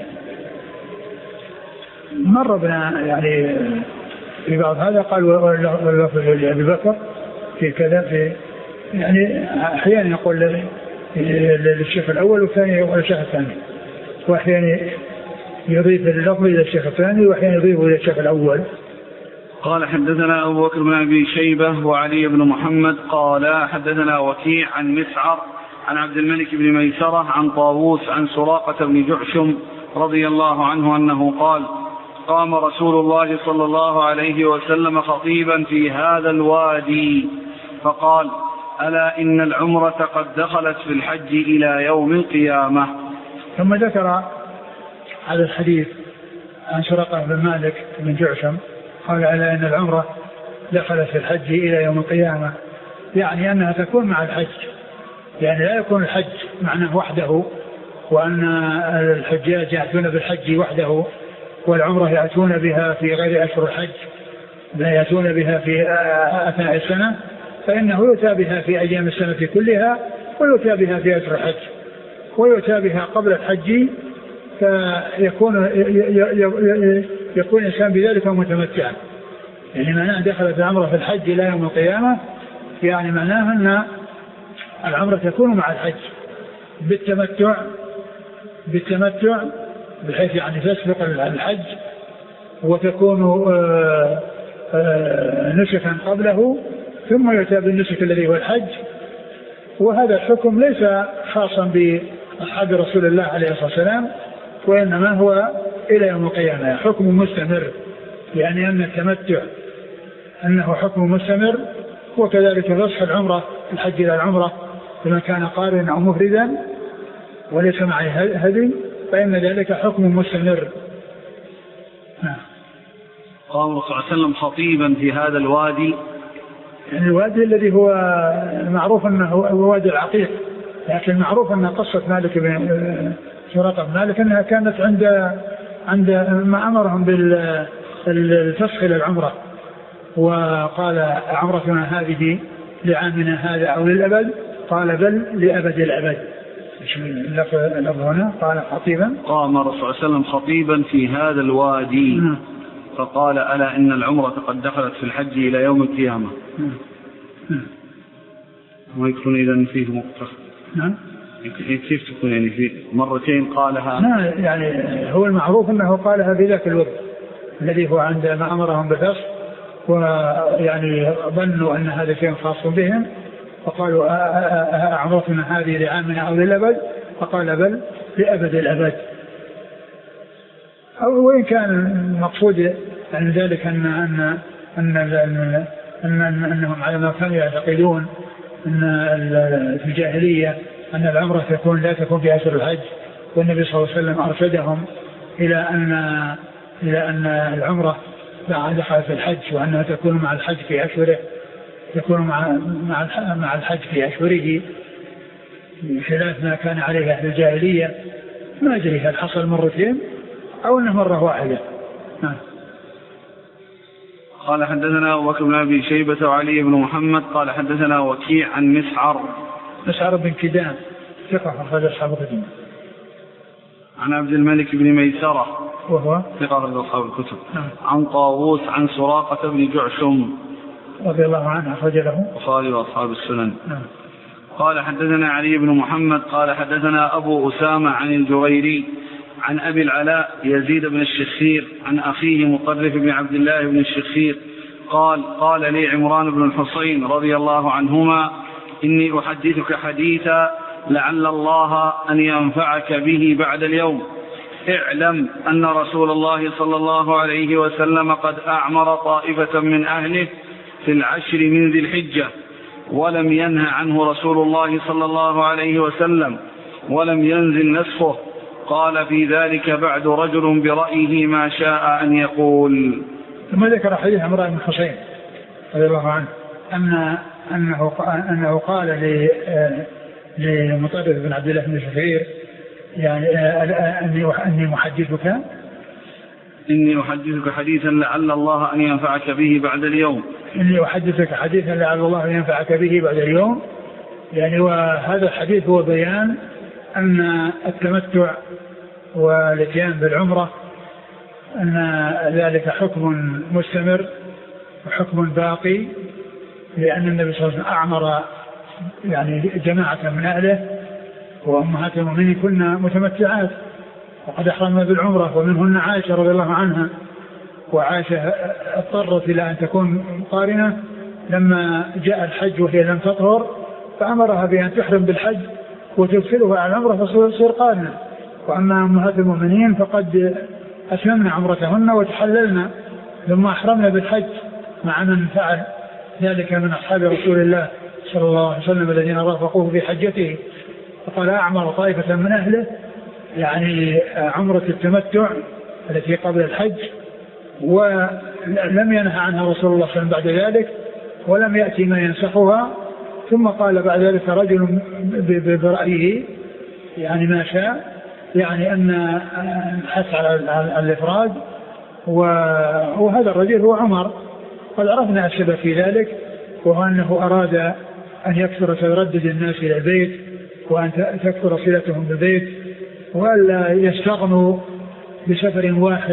مر بنا يعني في بعض هذا قال واللفظ لأبي بكر في كذا في يعني أحيانا يقول للشيخ الأول والثاني يقول للشيخ الثاني، وأحيانا يضيف اللفظ إلى الشيخ الثاني وأحيانا يضيفه إلى الشيخ الأول. قال حدثنا أبو بكر بن أبي شيبة وعلي بن محمد قال حدثنا وكيع عن مسعر عن عبد الملك بن ميسرة عن طاووس عن سراقة بن جعشم رضي الله عنه أنه قال فقام رسول الله صلى الله عليه وسلم خطيبا في هذا الوادي فقال: ألا إن العمرة قد دخلت في الحج إلى يوم القيامة. ثم ذكر هذا الحديث عن سراقة بن مالك بن جعشم قال: ألا إن العمرة دخلت في الحج إلى يوم القيامة، يعني أنها تكون مع الحج، يعني لا يكون الحج معناه وحده وأن الحجاج يأتون بالحج وحده والعمرة يأتون بها في غير أشهر الحج، لا يأتون بها في أثناء السنة، فإنه يؤتى بها في أيام السنة كلها ويؤتى بها في أشهر الحج ويؤتى بها قبل الحج، فيكون يكون الإنسان بذلك متمتعا. يعني معناه دخلت العمرة في الحج إلى يوم القيامة، يعني معناه أن العمرة تكون مع الحج بالتمتع بالتمتع بحيث يعني تسبق الحج وتكون آآ آآ نسكا قبله ثم يؤتى بالنسك الذي هو الحج. وهذا الحكم ليس خاصا بأصحاب رسول الله عليه الصلاة والسلام، وإنما هو إلى يوم القيامة حكم مستمر، يعني أن التمتع أنه حكم مستمر، وكذلك فسخ العمرة الحج إلى العمرة لمن كان قارنا أو مفردا وليس معه هدي فإن ذلك حكم مستمر. قام صلى الله عليه وسلم خطيبا في هذا الوادي، يعني الوادي الذي هو معروف أنه هو وادي العقيق، لكن معروف أن قصة مالك بن سراقة بن مالك أنها كانت عند عند ما أمرهم بالفسخ إلى العمرة، وقال: عمرتنا هذه لعامنا هذا أو للأبد؟ قال: بل لأبد الأبد. اللفظ هنا قال خطيبا. قام الرسول صلى الله عليه وسلم خطيبا في هذا الوادي م. فقال: ألا إن العمرة قد دخلت في الحج إلى يوم القيامة. ويكون إذن فيه مقتصر. نعم. كيف تكون يعني في مرتين قالها؟ لا يعني هو المعروف أنه قالها في ذاك الوقت الذي هو عندما أمرهم بالفصل، ويعني ظنوا أن هذا شيء خاص بهم فقالوا: أعمرتنا هذه لعامنا أو للأبد؟ فقال: بل لأبد الأبد. أو وإن كان المقصود عن ذلك أن أن أن أن أن أنهم على ما كانوا يعتقدون أن في الجاهلية أن العمرة تكون لا تكون في أشهر الحج، والنبي صلى الله عليه وسلم أرشدهم إلى أن إلى أن العمرة دخلت في الحج وأنها تكون مع الحج في أشهره، تكون مع مع مع الحج في أشهره بخلاف ما كان عليه أهل الجاهلية. ما أدري هل حصل مرتين أو أنه مرة واحدة. نعم. قال: حدثنا أبو بكر بن أبي شيبة وعلي بن محمد قال: حدثنا وكيع عن مسعر مسعر بن كدام ثقة أخرج أصحاب الكتب. عن عبد الملك بن ميسرة وهو ثقة أخرج أصحاب الكتب. نعم. عن طاووس عن سراقة بن جعشم رضي الله عنه أخرج له البخاري وأصحاب السنن. نعم. قال: حدثنا علي بن محمد قال: حدثنا أبو أسامة عن الجويري عن أبي العلاء يزيد بن الشخير عن أخيه مطرف بن عبد الله بن الشخير قال: قال لي عمران بن الحصين رضي الله عنهما: إني أحدثك حديثا لعل الله أن ينفعك به بعد اليوم. اعلم أن رسول الله صلى الله عليه وسلم قد أعمر طائفة من أهله في العشر من ذي الحجة، ولم ينه عنه رسول الله صلى الله عليه وسلم ولم ينزل نسخه. قال في ذلك بعد رجل برأيه ما شاء أن يقول. ثم ذكر حديث عمران بن الحصين رضي الله عنه أن أنه أنه قال لمطرف بن عبد الله بن الشخير يعني أني أني محدثك إني أحدثك حديثا لعل الله أن ينفعك به بعد اليوم. إني أحدثك حديثا لعل الله أن ينفعك به بعد اليوم. يعني وهذا الحديث هو بيان أن التمتع والاتيان بالعمرة أن ذلك حكم مستمر وحكم باقي، لأن النبي صلى الله عليه وسلم أعمر يعني جماعة من أهله وأمهات المؤمنين كنا متمتعات وقد أحرمنا بالعمرة، ومنهن عائشة رضي الله عنها. وعائشة اضطرت إلى أن تكون قارنة لما جاء الحج وهي لم تطهر، فأمرها بأن تحرم بالحج وتدخلها على العمرة فتصير قارنة. وأما أمهات المؤمنين فقد أتممنا عمرتهن وتحللنا ثم أحرمنا بالحج مع من فعل ذلك من أصحاب رسول الله صلى الله عليه وسلم الذين رافقوه في حجته. فقال أعمر طائفة من أهله يعني عمرة التمتع التي قبل الحج، ولم ينهى عنها رسول الله صلى الله عليه وسلم بعد ذلك ولم يأتي ما ينسخها. ثم قال بعد ذلك رجل برأيه يعني ما شاء، يعني أن حث على الإفراد، وهذا الرجل هو عمر. قد عرفنا السبب في ذلك، وهو أنه أراد أن يكثر تردد الناس إلى البيت وأن تكثر صلتهم بالبيت وألا يستغنوا بسفر واحد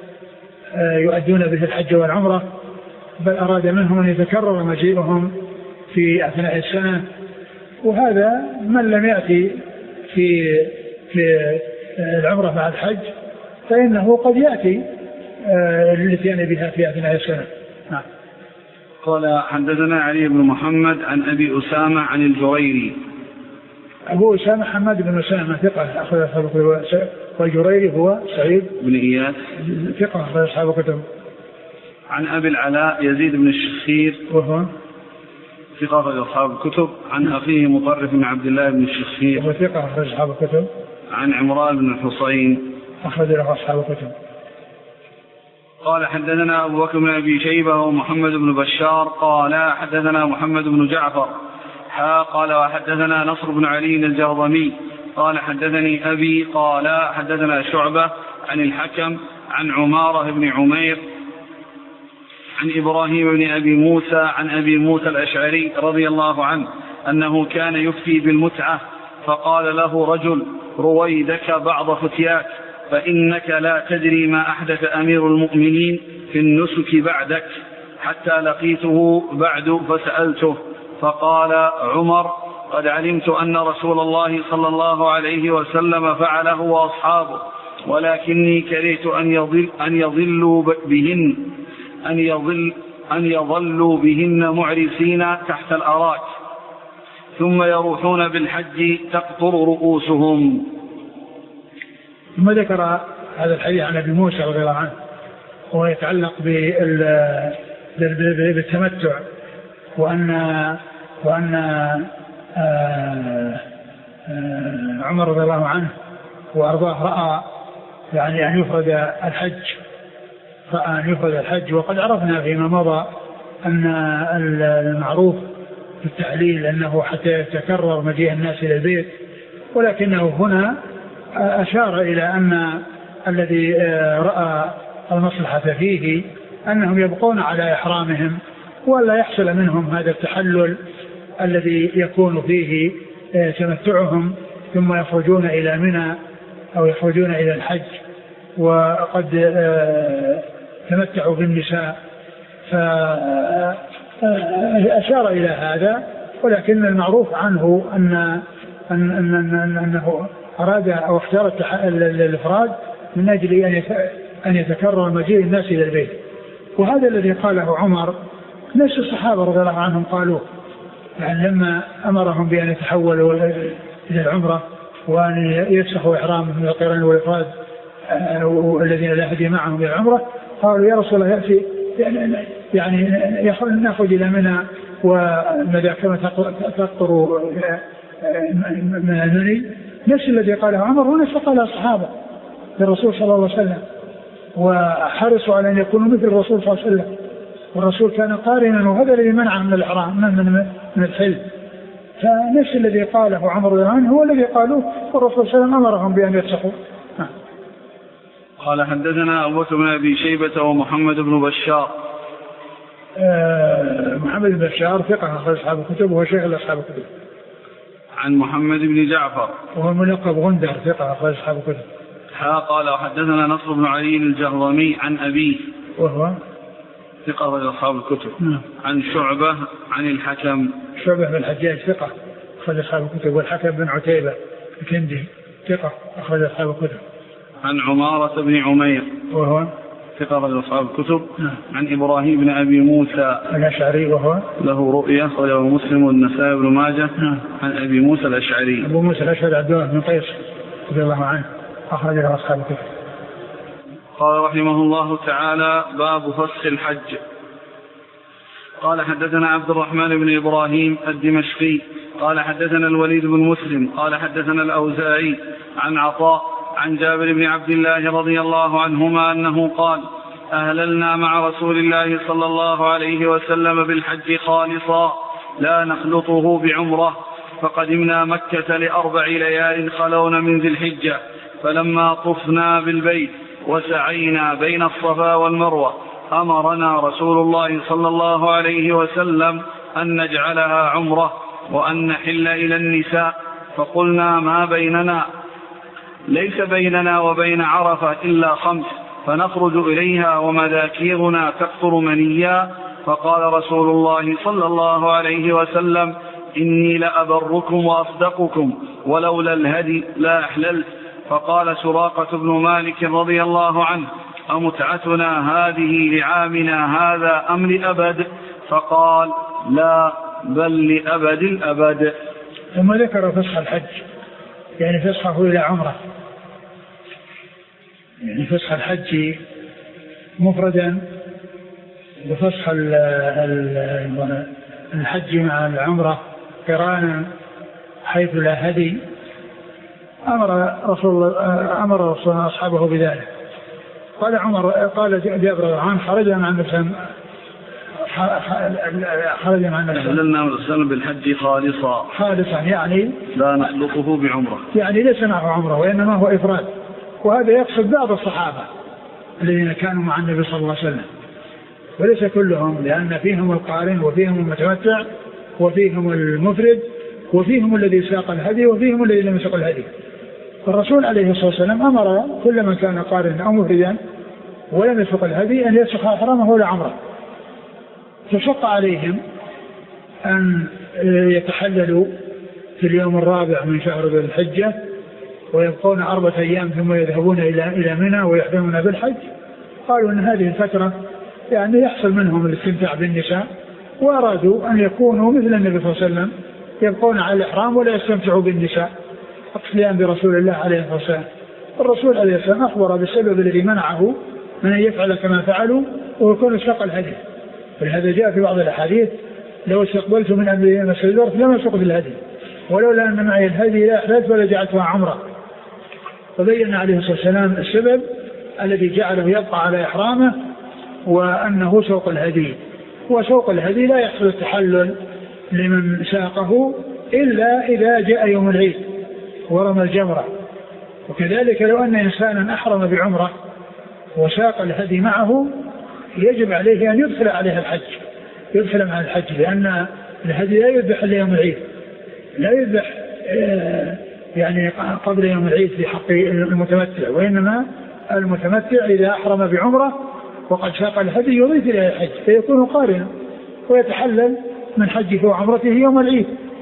يؤدون به الحج والعمرة، بل أراد منهم أن يتكرر مجيئهم في أثناء السنة. وهذا من لم يأتي في في العمرة مع الحج فإنه قد يأتي للاتيان بها في أثناء السنة. نعم. قال حدثنا علي بن محمد عن أبي أسامة عن الجريري. أبو أسامة حماد بن أسامة ثقة أخذ أصحاب الكتب، والجريري هو سعيد بن إياس ثقة أخذ أصحاب الكتب. عن أبي العلاء يزيد بن الشخير وهو ثقة أخرج أصحاب الكتب. عن أخيه مطرف بن عبد الله بن الشخير وهو ثقة أخرج أصحاب الكتب. عن عمران بن الحصين أخرج له أصحاب الكتب. قال حدثنا أبو بكر بن أبي شيبة ومحمد بن بشار قال حدثنا محمد بن جعفر حا قال وحدثنا نصر بن علي الجهضمي قال حدثني أبي قال حدثنا شعبة عن الحكم عن عمارة بن عمير عن إبراهيم بن أبي موسى عن أبي موسى الأشعري رضي الله عنه أنه كان يفتي بالمتعة، فقال له رجل: رويدك بعض فتياك، فإنك لا تدري ما أحدث أمير المؤمنين في النسك بعدك، حتى لقيته بعد فسألته، فقال عمر: قد علمت أن رسول الله صلى الله عليه وسلم فعله وأصحابه، ولكني كرهت أن يضل أن يضلوا بهن أن يضل أن يظلوا بهن معرسين تحت الأراك، ثم يروحون بالحج تقطر رؤوسهم. ثم ذكر هذا الحديث عن أبي موسى رضي الله عنه، وهو يتعلق بالتمتع، وأن وأن عمر رضي الله عنه وأرضاه رأى يعني أن يفرد الحج رأى أن يفرد الحج وقد عرفنا فيما مضى أن المعروف في التحليل أنه حتى يتكرر مجيء الناس إلى البيت، ولكنه هنا أشار إلى أن الذي رأى المصلحة فيه أنهم يبقون على إحرامهم ولا يحصل منهم هذا التحلل الذي يكون فيه تمتعهم ثم يخرجون إلى منى أو يخرجون إلى الحج وقد تمتعوا بالنساء. فأشار إلى هذا، ولكن المعروف عنه أن أن أن أنه أراد أو اختار الإفراد من أجل أن يتكرر مجيء الناس إلى البيت. وهذا الذي قاله عمر نفس الصحابة رضي الله عنهم قالوه، يعني لما أمرهم بأن يتحولوا إلى العمرة وأن يفسخوا إحرامهم من القران والإفراد والذين لا هدي معهم إلى العمرة، قالوا: يا رسول الله يأتي يعني نأخذ إلى منى ومدى كما تقطر من المني، نفس الذي قاله عمر ونفس قاله الصحابة للرسول صلى الله عليه وسلم، وحرصوا على أن يكونوا مثل الرسول صلى الله عليه وسلم، والرسول كان قارنا، وهذا الذي منع من الإحرام من, من, من الحل. فنفس الذي قاله عمر رضي الله عنه هو الذي قالوه، والرسول صلى الله عليه وسلم أمرهم بأن يفسخوا. قال حدثنا أبو بكر بن أبي شيبة ومحمد بن بشار. آه محمد بن بشار ثقة أخرج أصحاب الكتب وهو شيخ أصحاب الكتب. عن محمد بن جعفر وهو ملقب غندر ثقة أخرج أصحاب الكتب. ها قال وحدثنا نصر بن علي الجهضمي عن أبيه وهو ثقة أخرج أصحاب الكتب. م. عن شعبة عن الحكم شعبة بن الحجاج ثقة أخرج أصحاب الكتب، والحكم بن عتيبة الكندي ثقة أخرج أصحاب الكتب. عن عمارة بن عمير وهو ثقة أخرج أصحاب الكتب. نعم. عن إبراهيم بن أبي موسى الأشعري وهو له رؤية أخرجه مسلم والنسائي بن ماجه. نعم. عن أبي موسى الأشعري أبو موسى الأشعري عبد الله بن قيس رضي الله عنه أخرج له أصحاب الكتب. قال رحمه الله تعالى: باب فسخ الحج. قال حدثنا عبد الرحمن بن إبراهيم الدمشقي قال حدثنا الوليد بن مسلم قال حدثنا الأوزاعي عن عطاء عن جابر بن عبد الله رضي الله عنهما أنه قال: أهللنا مع رسول الله صلى الله عليه وسلم بالحج خالصا لا نخلطه بعمرة، فقدمنا مكة لأربع ليال خلون من ذي الحجة، فلما طفنا بالبيت وسعينا بين الصفا والمروة أمرنا رسول الله صلى الله عليه وسلم أن نجعلها عمرة وأن نحل إلى النساء، فقلنا: ما بيننا ليس بيننا وبين عرفة إلا خمس، فنخرج إليها ومذاكيرنا تقطر منيا. فقال رسول الله صلى الله عليه وسلم: إني لأبركم وأصدقكم ولولا الهدي لا أحللت. فقال سراقة بن مالك رضي الله عنه: أمتعتنا هذه لعامنا هذا أم لأبد؟ فقال: لا، بل لأبد الأبد. ثم ذكر فسخ الحج، يعني فسخه إلى عمره، يعني فسخ الحج مفردا بفسخ الحج مع العمرة قرانا حيث لا هدي. أمر رسول أمر رسول أصحابه بذلك. قال عمر قال جابر رضي الله عنه: خرج مع النبي خرج مع النبي أهللنا وسلم بالحج خالصا خالصا يعني لا نخلطه بعمرة، يعني ليس معه عمرة وإنما هو إفراد. وهذا يقصد بعض الصحابة الذين كانوا مع النبي صلى الله عليه وسلم، وليس كلهم، لأن فيهم القارن وفيهم المتمتع وفيهم المفرد وفيهم الذي ساق الهدي وفيهم الذي لم يسق الهدي. الرسول عليه الصلاة والسلام أمر كل من كان قارن أو مفردا ولم يسق الهدي أن يسق إحرامه إلى عمره، فشق عليهم أن يتحللوا في اليوم الرابع من شهر ذي الحجة ويبقون أربعة أيام ثم يذهبون إلى إلى منى ويحرمون بالحج. قالوا أن هذه الفترة يعني يحصل منهم الاستمتاع بالنساء، وأرادوا أن يكونوا مثل النبي صلى الله عليه وسلم يبقون على الإحرام ولا يستمتعوا بالنساء اقتداء برسول الله عليه الصلاة والسلام. الرسول عليه الصلاة والسلام أخبر بالسبب الذي منعه من أن يفعل كما فعلوا ويكون استقى الهدي، ولهذا جاء في بعض الأحاديث: لو استقبلت من أمري ما استدبرت لم أسق بالهدي، ولولا أن معي الهدي لا أحللت ولا جعلتها عمرة. فبين عليه الصلاة والسلام السبب الذي جعله يبقى على إحرامه، وأنه سوق الهدي. وسوق الهدي لا يحصل التحلل لمن ساقه إلا إذا جاء يوم العيد ورمى الجمرة. وكذلك لو أن إنسانا أحرم بعمرة وساق الهدي معه يجب عليه أن يدخل عليه الحج، يدخل مع الحج، لأن الهدي لا يذبح إلا يوم العيد، لا يذبح يعني قبل يوم العيد في حق المتمتع، وإنما المتمتع إذا أحرم بعمرة وقد ساق الهدي يضيف إليه الحج فيكون قارنا ويتحلل من حجه وعمرته يوم العيد.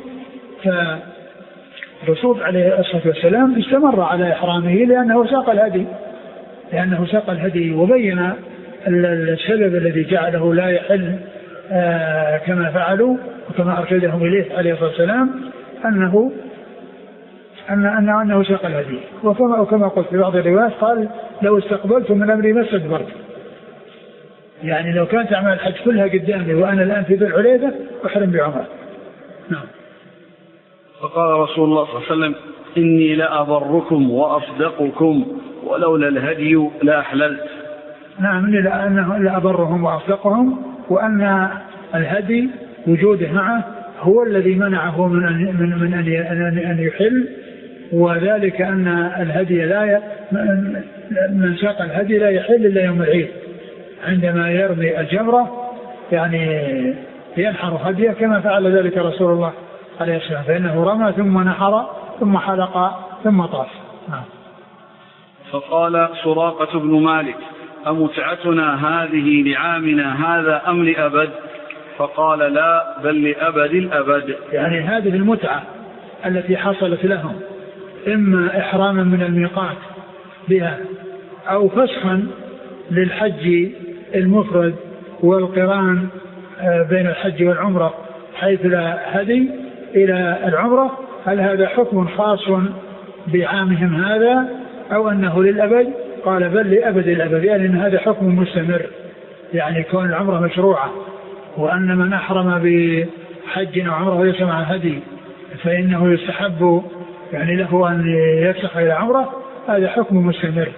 فالرسول عليه الصلاة والسلام استمر على إحرامه لأنه ساق الهدي لأنه ساق الهدي وبين السبب الذي جعله لا يحل آه كما فعلوا وكما أرشدهم إليه عليه الصلاة والسلام أنه أن أنه, أنه ساق الهدي. وكما, وكما قلت في بعض الروايات قال: لو استقبلت من أمري ما استدبرت، يعني لو كانت أعمال الحج كلها قدامي وأنا الآن في ذي الحليفة أحرم بعمرة. نعم. فقال رسول الله صلى الله عليه وسلم: إني لأبركم وأصدقكم ولولا الهدي لا أحللت. نعم، إني لأبرهم وأصدقهم، وأن الهدي وجوده معه هو الذي منعه من أن, من من أن, أن يحل، وذلك أن الهدي لا من ساق الهدي لا يحل إلا يوم العيد عندما يرمي الجمرة، يعني ينحر هديه كما فعل ذلك رسول الله عليه الصلاة والسلام، فإنه رمى ثم نحر ثم حلق ثم طاف. نعم. فقال سراقة بن مالك: أمتعتنا هذه لعامنا هذا أم لأبد؟ فقال: لا، بل لأبد الأبد. يعني هذه المتعة التي حصلت لهم إما إحراما من الميقات بها أو فسخا للحج المفرد والقران بين الحج والعمرة حيث لا هدي إلى العمرة، هل هذا حكم خاص بعامهم هذا أو أنه للأبد قال بل لأبد الأبد، يعني أن هذا حكم مستمر، يعني كون العمرة مشروعة، وأن من أحرم بحج أو عمرة وليس مع هدي فإنه يستحب يعني له أن يفسخ إلى عمرة، هذا حكم مستمر.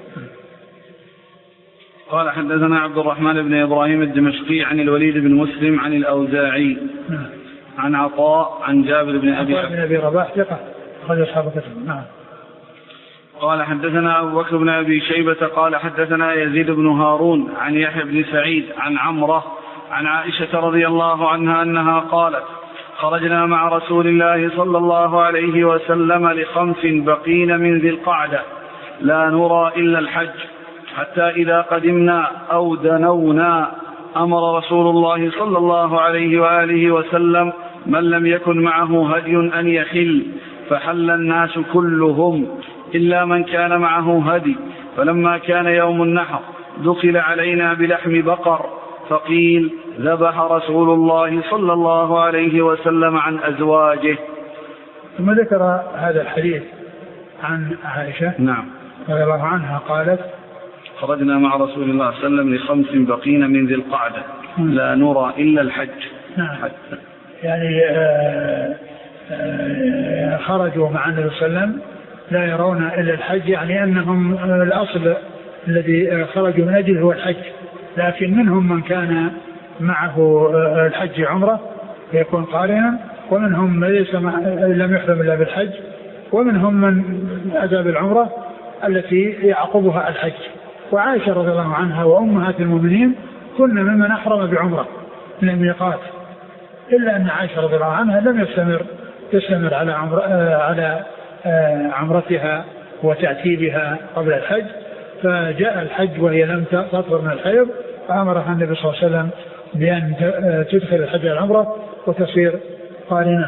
قال حدثنا عبد الرحمن بن إبراهيم الدمشقي عن الوليد بن مسلم عن الأوزاعي عن عطاء عن جابر بن أبي بن أبي رباح ثقة أخرج أصحاب الكتب. نعم. قال حدثنا أبو بكر بن أبي شيبة قال حدثنا يزيد بن هارون عن يحيى بن سعيد عن عمرة عن عائشة رضي الله عنها أنها قالت خرجنا مع رسول الله صلى الله عليه وسلم لخمس بقين من ذي القعدة لا نرى إلا الحج، حتى إذا قدمنا أو دنونا أمر رسول الله صلى الله عليه وآله وسلم من لم يكن معه هدي أن يحل، فحل الناس كلهم إلا من كان معه هدي. فلما كان يوم النحر دخل علينا بلحم بقر فقيل ذبح رسول الله صلى الله عليه وسلم عن أزواجه. ثم ذكر هذا الحديث عن عائشة نعم رضي الله عنها قالت خرجنا مع رسول الله صلى الله عليه وسلم لخمس بقين من ذي القعدة لا نرى إلا الحج. نعم. يعني آآ آآ خرجوا مع النبي صلى الله عليه وسلم لا يرون إلا الحج، يعني أنهم الأصل الذي خرجوا من أجله هو الحج، لكن منهم من كان معه الحج عمرة فيكون قارنا، ومنهم من ليس لم يحرم إلا بالحج، ومنهم من أتى بالعمرة التي يعقبها الحج. وعائشة رضي الله عنها وأمهات المؤمنين كنا ممن أحرم بعمرة من الميقات، إلا أن عائشة رضي الله عنها لم يستمر تستمر على عمر على عمرتها وتعتيبها قبل الحج، فجاء الحج وهي لم تطهر من الحيض، فأمرها النبي صلى الله عليه وسلم بأن تدخل الحج على العمرة وتصير قارنة.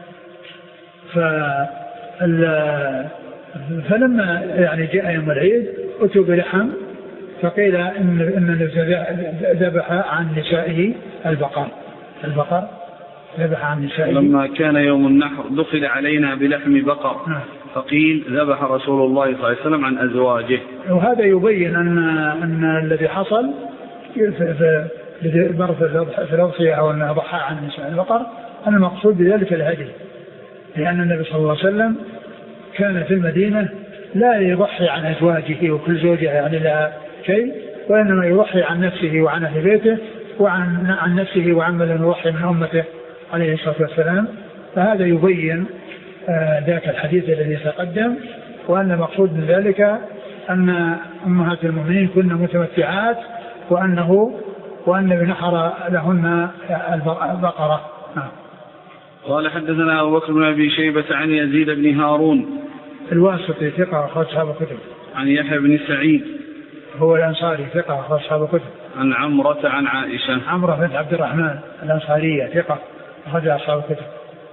فلما يعني جاء يوم العيد أتوا بلحم، فقيل إن النبي ذبح عن نسائه البقر البقر ذبح عن نسائه. لما كان يوم النحر دخل علينا بلحم بقر فقيل ذبح رسول الله صلى الله عليه وسلم عن أزواجه. وهذا يبين أن أن الذي حصل في مر في الأضحية أو أنه ضحى عن نساء البقر أن المقصود بذلك الهدي، لأن النبي صلى الله عليه وسلم كان في المدينة لا يضحي عن أزواجه وكل زوجة يعني لها شيء، وإنما يضحي عن نفسه وعن أهل بيته وعن عن نفسه وعن من يضحي من أمته عليه الصلاة والسلام. فهذا يبين ذاك الحديث الذي تقدم، وأن المقصود من ذلك أن أمهات المؤمنين كن متمتعات، وأنه وأن بنحر لهن البقرة. قال حدثنا أبو بكر بن أبي شيبة عن يزيد بن هارون الواسطي ثقة أخرج أصحاب الكتب. عن يحيى بن سعيد هو الأنصاري ثقة أخرج أصحاب الكتب. عن عمرة عن عائشة عمرة بنت عبد الرحمن الأنصارية ثقة أخرج أصحاب الكتب.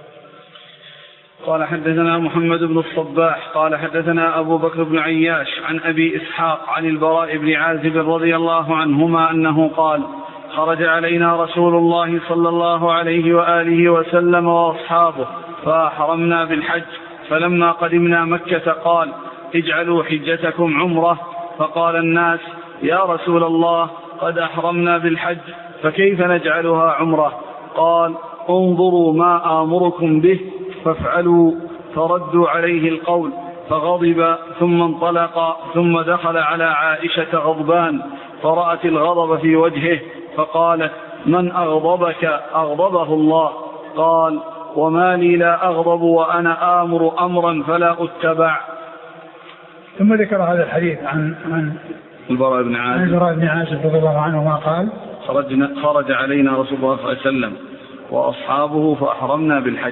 قال حدثنا محمد بن الصباح قال حدثنا أبو بكر بن عياش عن أبي إسحاق عن البراء بن عازب رضي الله عنهما أنه قال خرج علينا رسول الله صلى الله عليه وآله وسلم وأصحابه فأحرمنا بالحج، فلما قدمنا مكة قال اجعلوا حجتكم عمرة، فقال الناس يا رسول الله قد أحرمنا بالحج فكيف نجعلها عمرة؟ قال انظروا ما آمركم به فافعلوا، فردوا عليه القول فغضب ثم انطلق، ثم دخل على عائشة غضبان فرأت الغضب في وجهه فقالت من أغضبك؟ أغضبه الله. قال وما لي لا أغضب وأنا آمر أمرا فلا أتبع. ثم ذكر هذا الحديث عن عن البراء بن عازب البراء بن عازب رضي الله عنه ما قال خرجنا خرج علينا رسول الله صلى الله عليه وسلم وأصحابه فأحرمنا بالحج.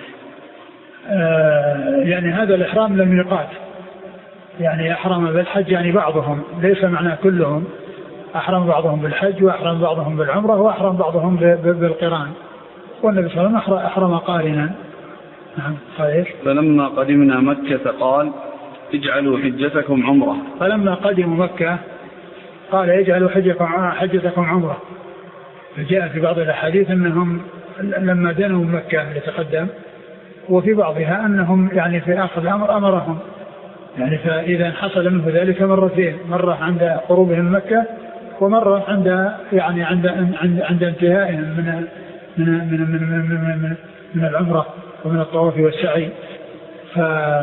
آه يعني هذا الإحرام لم يقات، يعني أحرم بالحج يعني بعضهم، ليس معناه كلهم، أحرم بعضهم بالحج وأحرم بعضهم بالعمرة وأحرم بعضهم بالقران، والنبي صلى الله عليه وسلم أحرم قارنا. نعم. فلما قدمنا مكة قال اجعلوا حجتكم عمرة. فلما قدموا مكة قال اجعلوا حجتكم عمرة. فجاء في بعض الأحاديث أنهم لما دنوا مكة يتقدم، وفي بعضها أنهم يعني في آخر الأمر أمرهم يعني فإذا حصل منه ذلك مرتين، مرة عند قروبهم مكة ومرة عند يعني عند عند, عند انتهائهم من من من من من, من, من, من العمرة ومن الطواف والسعي. ف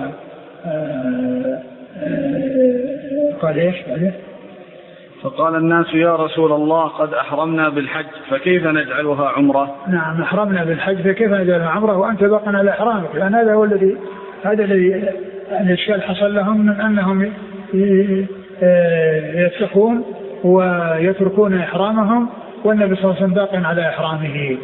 قال ايش قال فقال الناس يا رسول الله قد أحرمنا بالحج فكيف نجعلها عمرة؟ نعم أحرمنا بالحج فكيف نجعلها عمرة وأنت باق على إحرامك؟ لأن هذا هو الذي هذا الذي الإشكال حصل لهم من أنهم يتقون ويتركون إحرامهم والنبي صلى الله عليه وسلم باق على إحرامه.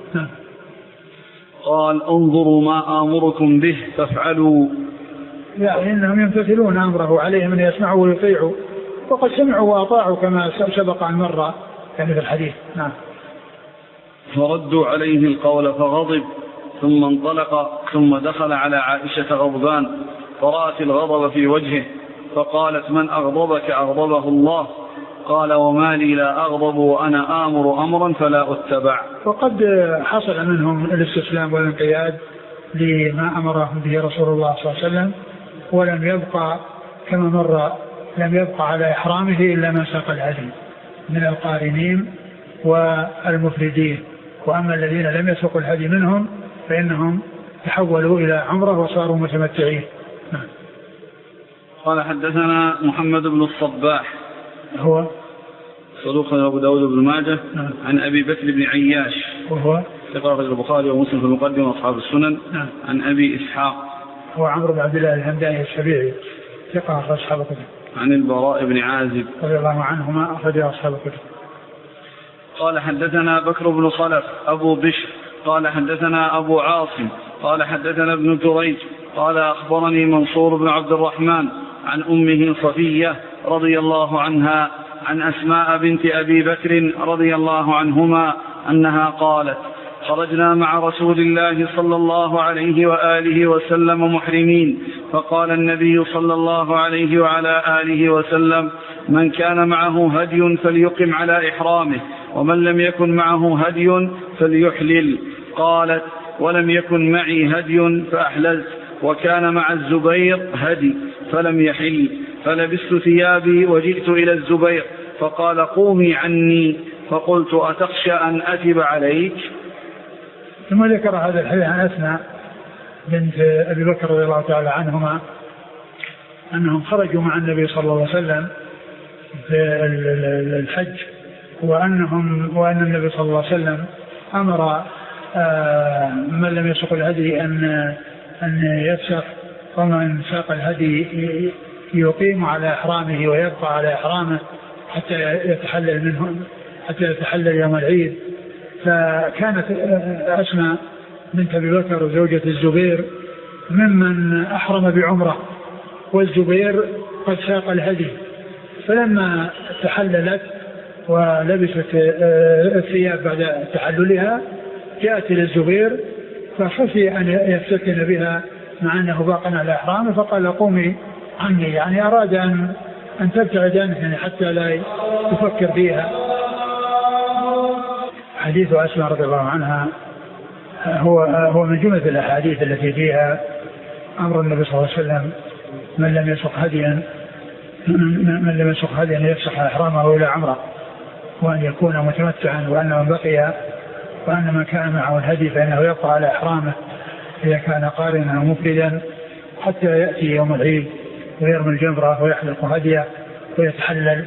قال انظروا ما آمركم به فافعلوا، يعني إنهم يمتثلون أمره عليهم أن يسمعوا ويطيعوا، وقد سمعوا وأطاعوا كما سبق عن مرة يعني في الحديث. نعم. فردوا عليه القول فغضب ثم انطلق ثم دخل على عائشة غضبان فرأت الغضب في وجهه فقالت من أغضبك أغضبه الله. قال وما لي لا أغضب وأنا آمر أمرا فلا أتبع. وقد حصل منهم الاستسلام والانقياد لما أمرهم به رسول الله صلى الله عليه وسلم، ولم يبقى كما مر لم يبقى على إحرامه إلا من ساق الهدي من القارنين والمفردين، وأما الذين لم يسوقوا الهدي منهم فإنهم تحولوا إلى عمره وصاروا متمتعين. قال حدثنا محمد بن الصباح هو صدوق أبو داود بن ماجه عن أبي بكر بن عياش وهو ثقة البخاري ومسلم في المقدمة وأصحاب السنن عن أبي إسحاق هو عمرو بن عبد الله الهمداني السبيعي ثقة أصحاب الكتب عن البراء بن عازب رضي الله عنهما أخرج أصحاب الكتب. قال حدثنا بكر بن خلف أبو بشر قال حدثنا أبو عاصم قال حدثنا ابن جريج قال أخبرني منصور بن عبد الرحمن عن أمه صفية رضي الله عنها عن أسماء بنت أبي بكر رضي الله عنهما أنها قالت خرجنا مع رسول الله صلى الله عليه وآله وسلم محرمين فقال النبي صلى الله عليه وعلى آله وسلم من كان معه هدي فليقم على إحرامه ومن لم يكن معه هدي فليحلل. قالت ولم يكن معي هدي فأحللت وكان مع الزبير هدي فلم يحل فلبست ثيابي وجئت إلى الزبير فقال قومي عني فقلت أتخشى أن أتب عليك. ثم ذكر هذا الحديث عن أسماء بنت أبي بكر رضي الله تعالى عنهما أنهم خرجوا مع النبي صلى الله عليه وسلم في الحج وأنهم وأن النبي صلى الله عليه وسلم أمر من لم يسق الهدي أن أن يفسخ ومن ساق الهدي يقيم على إحرامه ويبقى على إحرامه حتى يتحلل منه حتى يتحلل يوم العيد. فكانت أسماء بنت أبي بكر زوجة الزبير ممن أحرم بعمرة والزبير قد ساق الهدي، فلما تحللت ولبست الثياب بعد تحللها جاءت إلى الزبير فخشي أن يفتتن بها مع أنه باق على إحرامه فقال قومي عني، يعني أراد أن أن تبتعد عنه حتى لا يفكر فيها. حديث أسماء رضي الله عنها هو هو من جملة الأحاديث التي فيها أمر النبي صلى الله عليه وسلم من لم يسق هديا من لم يسق هديا يفسخ إحرامه إلى عمره وأن يكون متمتعا، وأن من بقي وأن من كان معه الهدي فإنه يبقى على إحرامه إذا كان قارنا مفردا حتى يأتي يوم العيد ويرمي الجمرة ويحلق هديه ويتحلل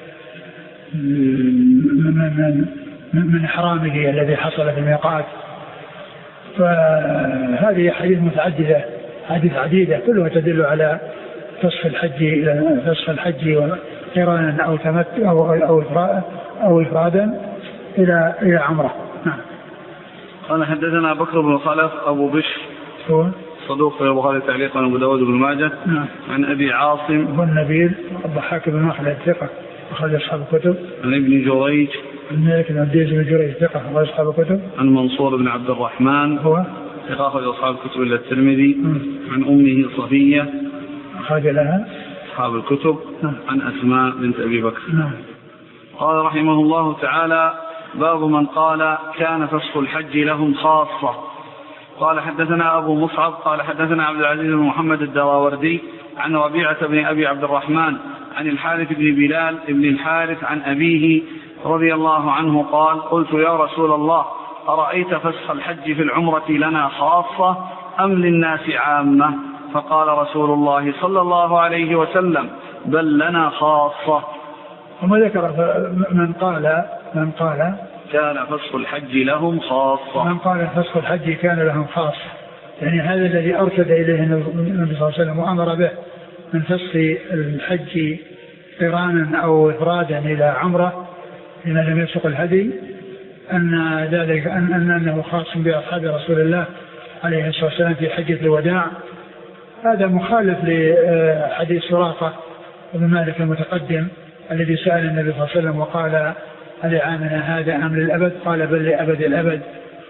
من من إحرامه الذي حصل في الميقات. فهذه حديث متعددة حديث عديدة كلها تدل على فسخ الحج فسخ الحج وقرانا أو تمتع أو أو أو إفرادا إلى إلى عمرة. نعم. قال حدثنا بكر بن خلف أبو بشر هو صدوق في البخاري تعليقا وأبو داود بن ماجه. نعم. عن أبي عاصم هو النبيل الضحاك بن مخلد ثقة أخرج أصحاب الكتب. عن ابن جريج الملك بن عبد بن جريج ثقة أخرج أصحاب الكتب. عن منصور بن عبد الرحمن هو ثقة أخرج أصحاب الكتب إلا الترمذي. عن أمه صفية أخرج لها أصحاب الكتب. نعم. عن أسماء بنت أبي بكر. نعم. قال رحمه الله تعالى باب من قال كان فسخ الحج لهم خاصة. قال حدثنا أبو مصعب قال حدثنا عبد العزيز بن محمد الدراوردي عن ربيعة بن أبي عبد الرحمن عن الحارث بن بلال بن الحارث عن أبيه رضي الله عنه قال قلت يا رسول الله أرأيت فسخ الحج في العمرة لنا خاصة أم للناس عامة؟ فقال رسول الله صلى الله عليه وسلم بل لنا خاصة. ثم ذكر من قال من قال كان فسخ الحج لهم خاصة. من قال فسخ الحج كان لهم خاصة، يعني هذا الذي أرشد إليه النبي صلى الله عليه وسلم وأمر به من فسخ الحج قرانا أو إفرادا إلى عمرة لمن لم يسق الهدي، أن ذلك أن أنه خاص بأصحاب رسول الله عليه الصلاة والسلام في حجة الوداع. هذا مخالف لحديث سراقة بن مالك المتقدم الذي سأل النبي صلى الله عليه وسلم وقال هل عامنا هذا أم للأبد؟ قال بل لأبد الأبد،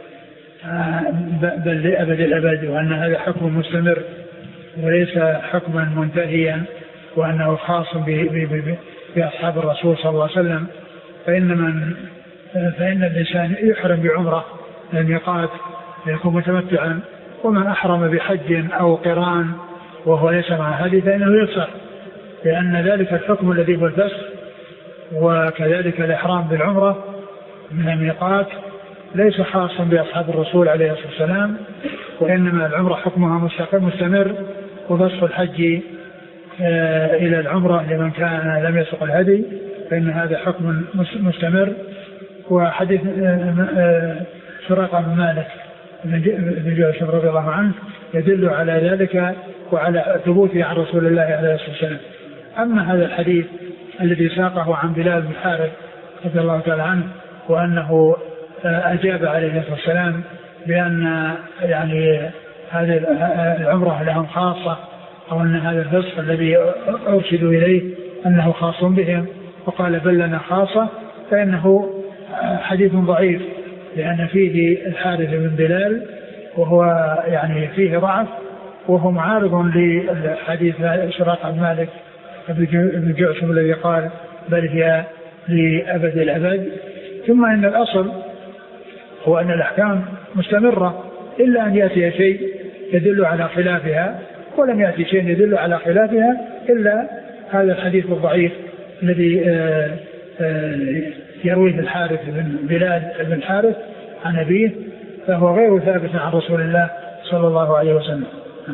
بل لأبد الأبد، وأن هذا حكم مستمر وليس حكما منتهيا، وأنه خاص بأصحاب الرسول صلى الله عليه وسلم. فإن من فإن الإنسان يحرم بعمرة لم يقات يكون متمتعا، ومن أحرم بحج أو قران وهو ليس مع هدي فإنه يفسخ، لأن ذلك الحكم الذي هو الفسخ. وكذلك الإحرام بالعمرة من الميقات ليس خاصا بأصحاب الرسول عليه الصلاة والسلام، وإنما العمرة حكمها مستقر مستمر، وفسخ الحج آه إلى العمرة لمن كان لم يسق الهدي فإن هذا حكم مستمر. وحديث سراقة بن مالك بن جعشم رضي الله عنه يدل على ذلك وعلى ثبوته عن رسول الله عليه الصلاة والسلام. أما هذا الحديث الذي ساقه عن بلال بن حارث رضي الله تعالى عنه وأنه أجاب عليه الصلاة والسلام بأن يعني هذه العمرة لهم خاصة، أو أن هذا الفسخ الذي أرشدوا إليه أنه خاص بهم، وقال بل لنا خاصة، فإنه حديث ضعيف، لأن فيه الحارث بن بلال وهو يعني فيه ضعف، وهو معارض لحديث سراقة بن مالك بن جعشم الذي قال بل هي لأبد الأبد. ثم إن الأصل هو أن الأحكام مستمرة إلا أن يأتي شيء يدل على خلافها، ولم يأتي شيء يدل على خلافها إلا هذا الحديث الضعيف الذي آآ آآ يرويه الحارث بن بلال بن الحارث عن أبيه، فهو غير ثابت عن رسول الله صلى الله عليه وسلم.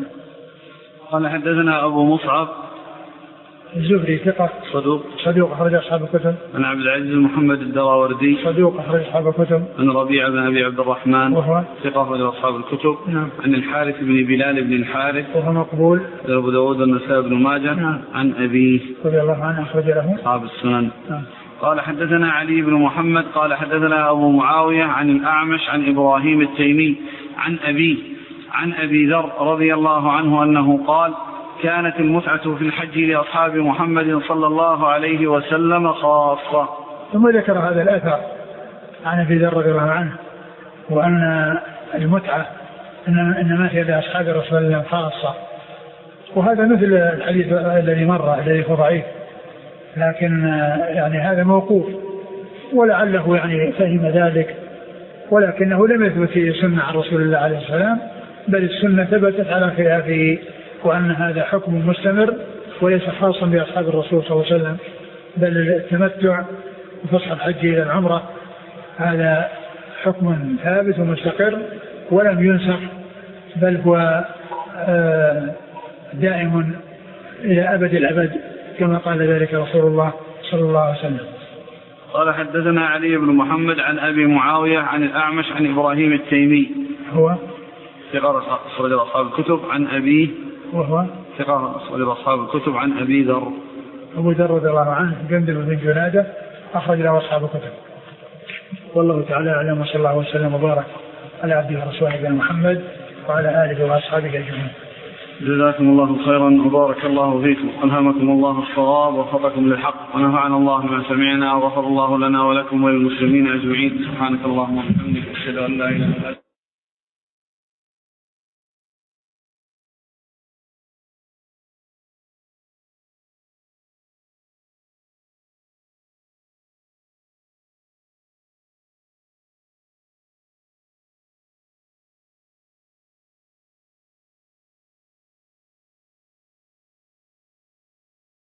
قال حدثنا أبو مصعب الزهري ثقة صدوق صدوق أخرج أصحاب الكتب. عن عبد العزيز محمد الدراوردي صدوق أخرج أصحاب الكتب. عن ربيعة بن أبي عبد الرحمن وهو ثقة أخرج أصحاب الكتب. نعم. عن الحارث بن بلال بن الحارث وهو مقبول أبو داود والنسائي بن ماجه. نعم. عن أبيه رضي الله عنه أخرج له أصحاب السنن. نعم. قال حدثنا علي بن محمد قال حدثنا أبو معاوية عن الأعمش عن إبراهيم التيمي عن أبيه عن أبي ذر رضي الله عنه أنه قال كانت المتعة في الحج لأصحاب محمد صلى الله عليه وسلم خاصة. ثم ذكر هذا الأثر عن أبي ذر رضي الله عنه، وأن المتعة إنما هي لأصحاب رسول الله خاصة، وهذا مثل الحديث الذي مر الذي هو ضعيف، لكن يعني هذا موقوف، ولعله يعني فهم ذلك، ولكنه لم يثبت في سنة عن رسول الله عليه السلام، بل السنة ثبتت على خلافه، وأن هذا حكم مستمر وليس خاصا بأصحاب الرسول صلى الله عليه وسلم، بل التمتع وفسخ الحج إلى العمرة هذا حكم ثابت ومستقر ولم ينسخ، بل هو دائم إلى أبد الأبد كما قال ذلك رسول الله صلى الله عليه وسلم. قال حدثنا علي بن محمد عن أبي معاوية عن الأعمش عن إبراهيم التيمي هو ثقة أخرج أصحاب الكتب عن أبيه وهو ثقة أخرج أصحاب الكتب عن أبي ذر أبو ذر رضي الله عنه جندب بن جنادة أخرج له أصحاب الكتب. والله تعالى أعلم، وصلى الله وسلم وبارك على عبده ورسوله نبينا محمد وعلى آله وأصحابه أجمعين. جزاكم الله خيرا وبارك الله فيكم، ألهمكم الله الصواب ووفقكم للحق، ونفعنا الله ما سمعنا، وغفر الله لنا ولكم وللمسلمين أجمعين. سبحانك اللهم وبحمدك، أشهد أن لا إله إلا أنت.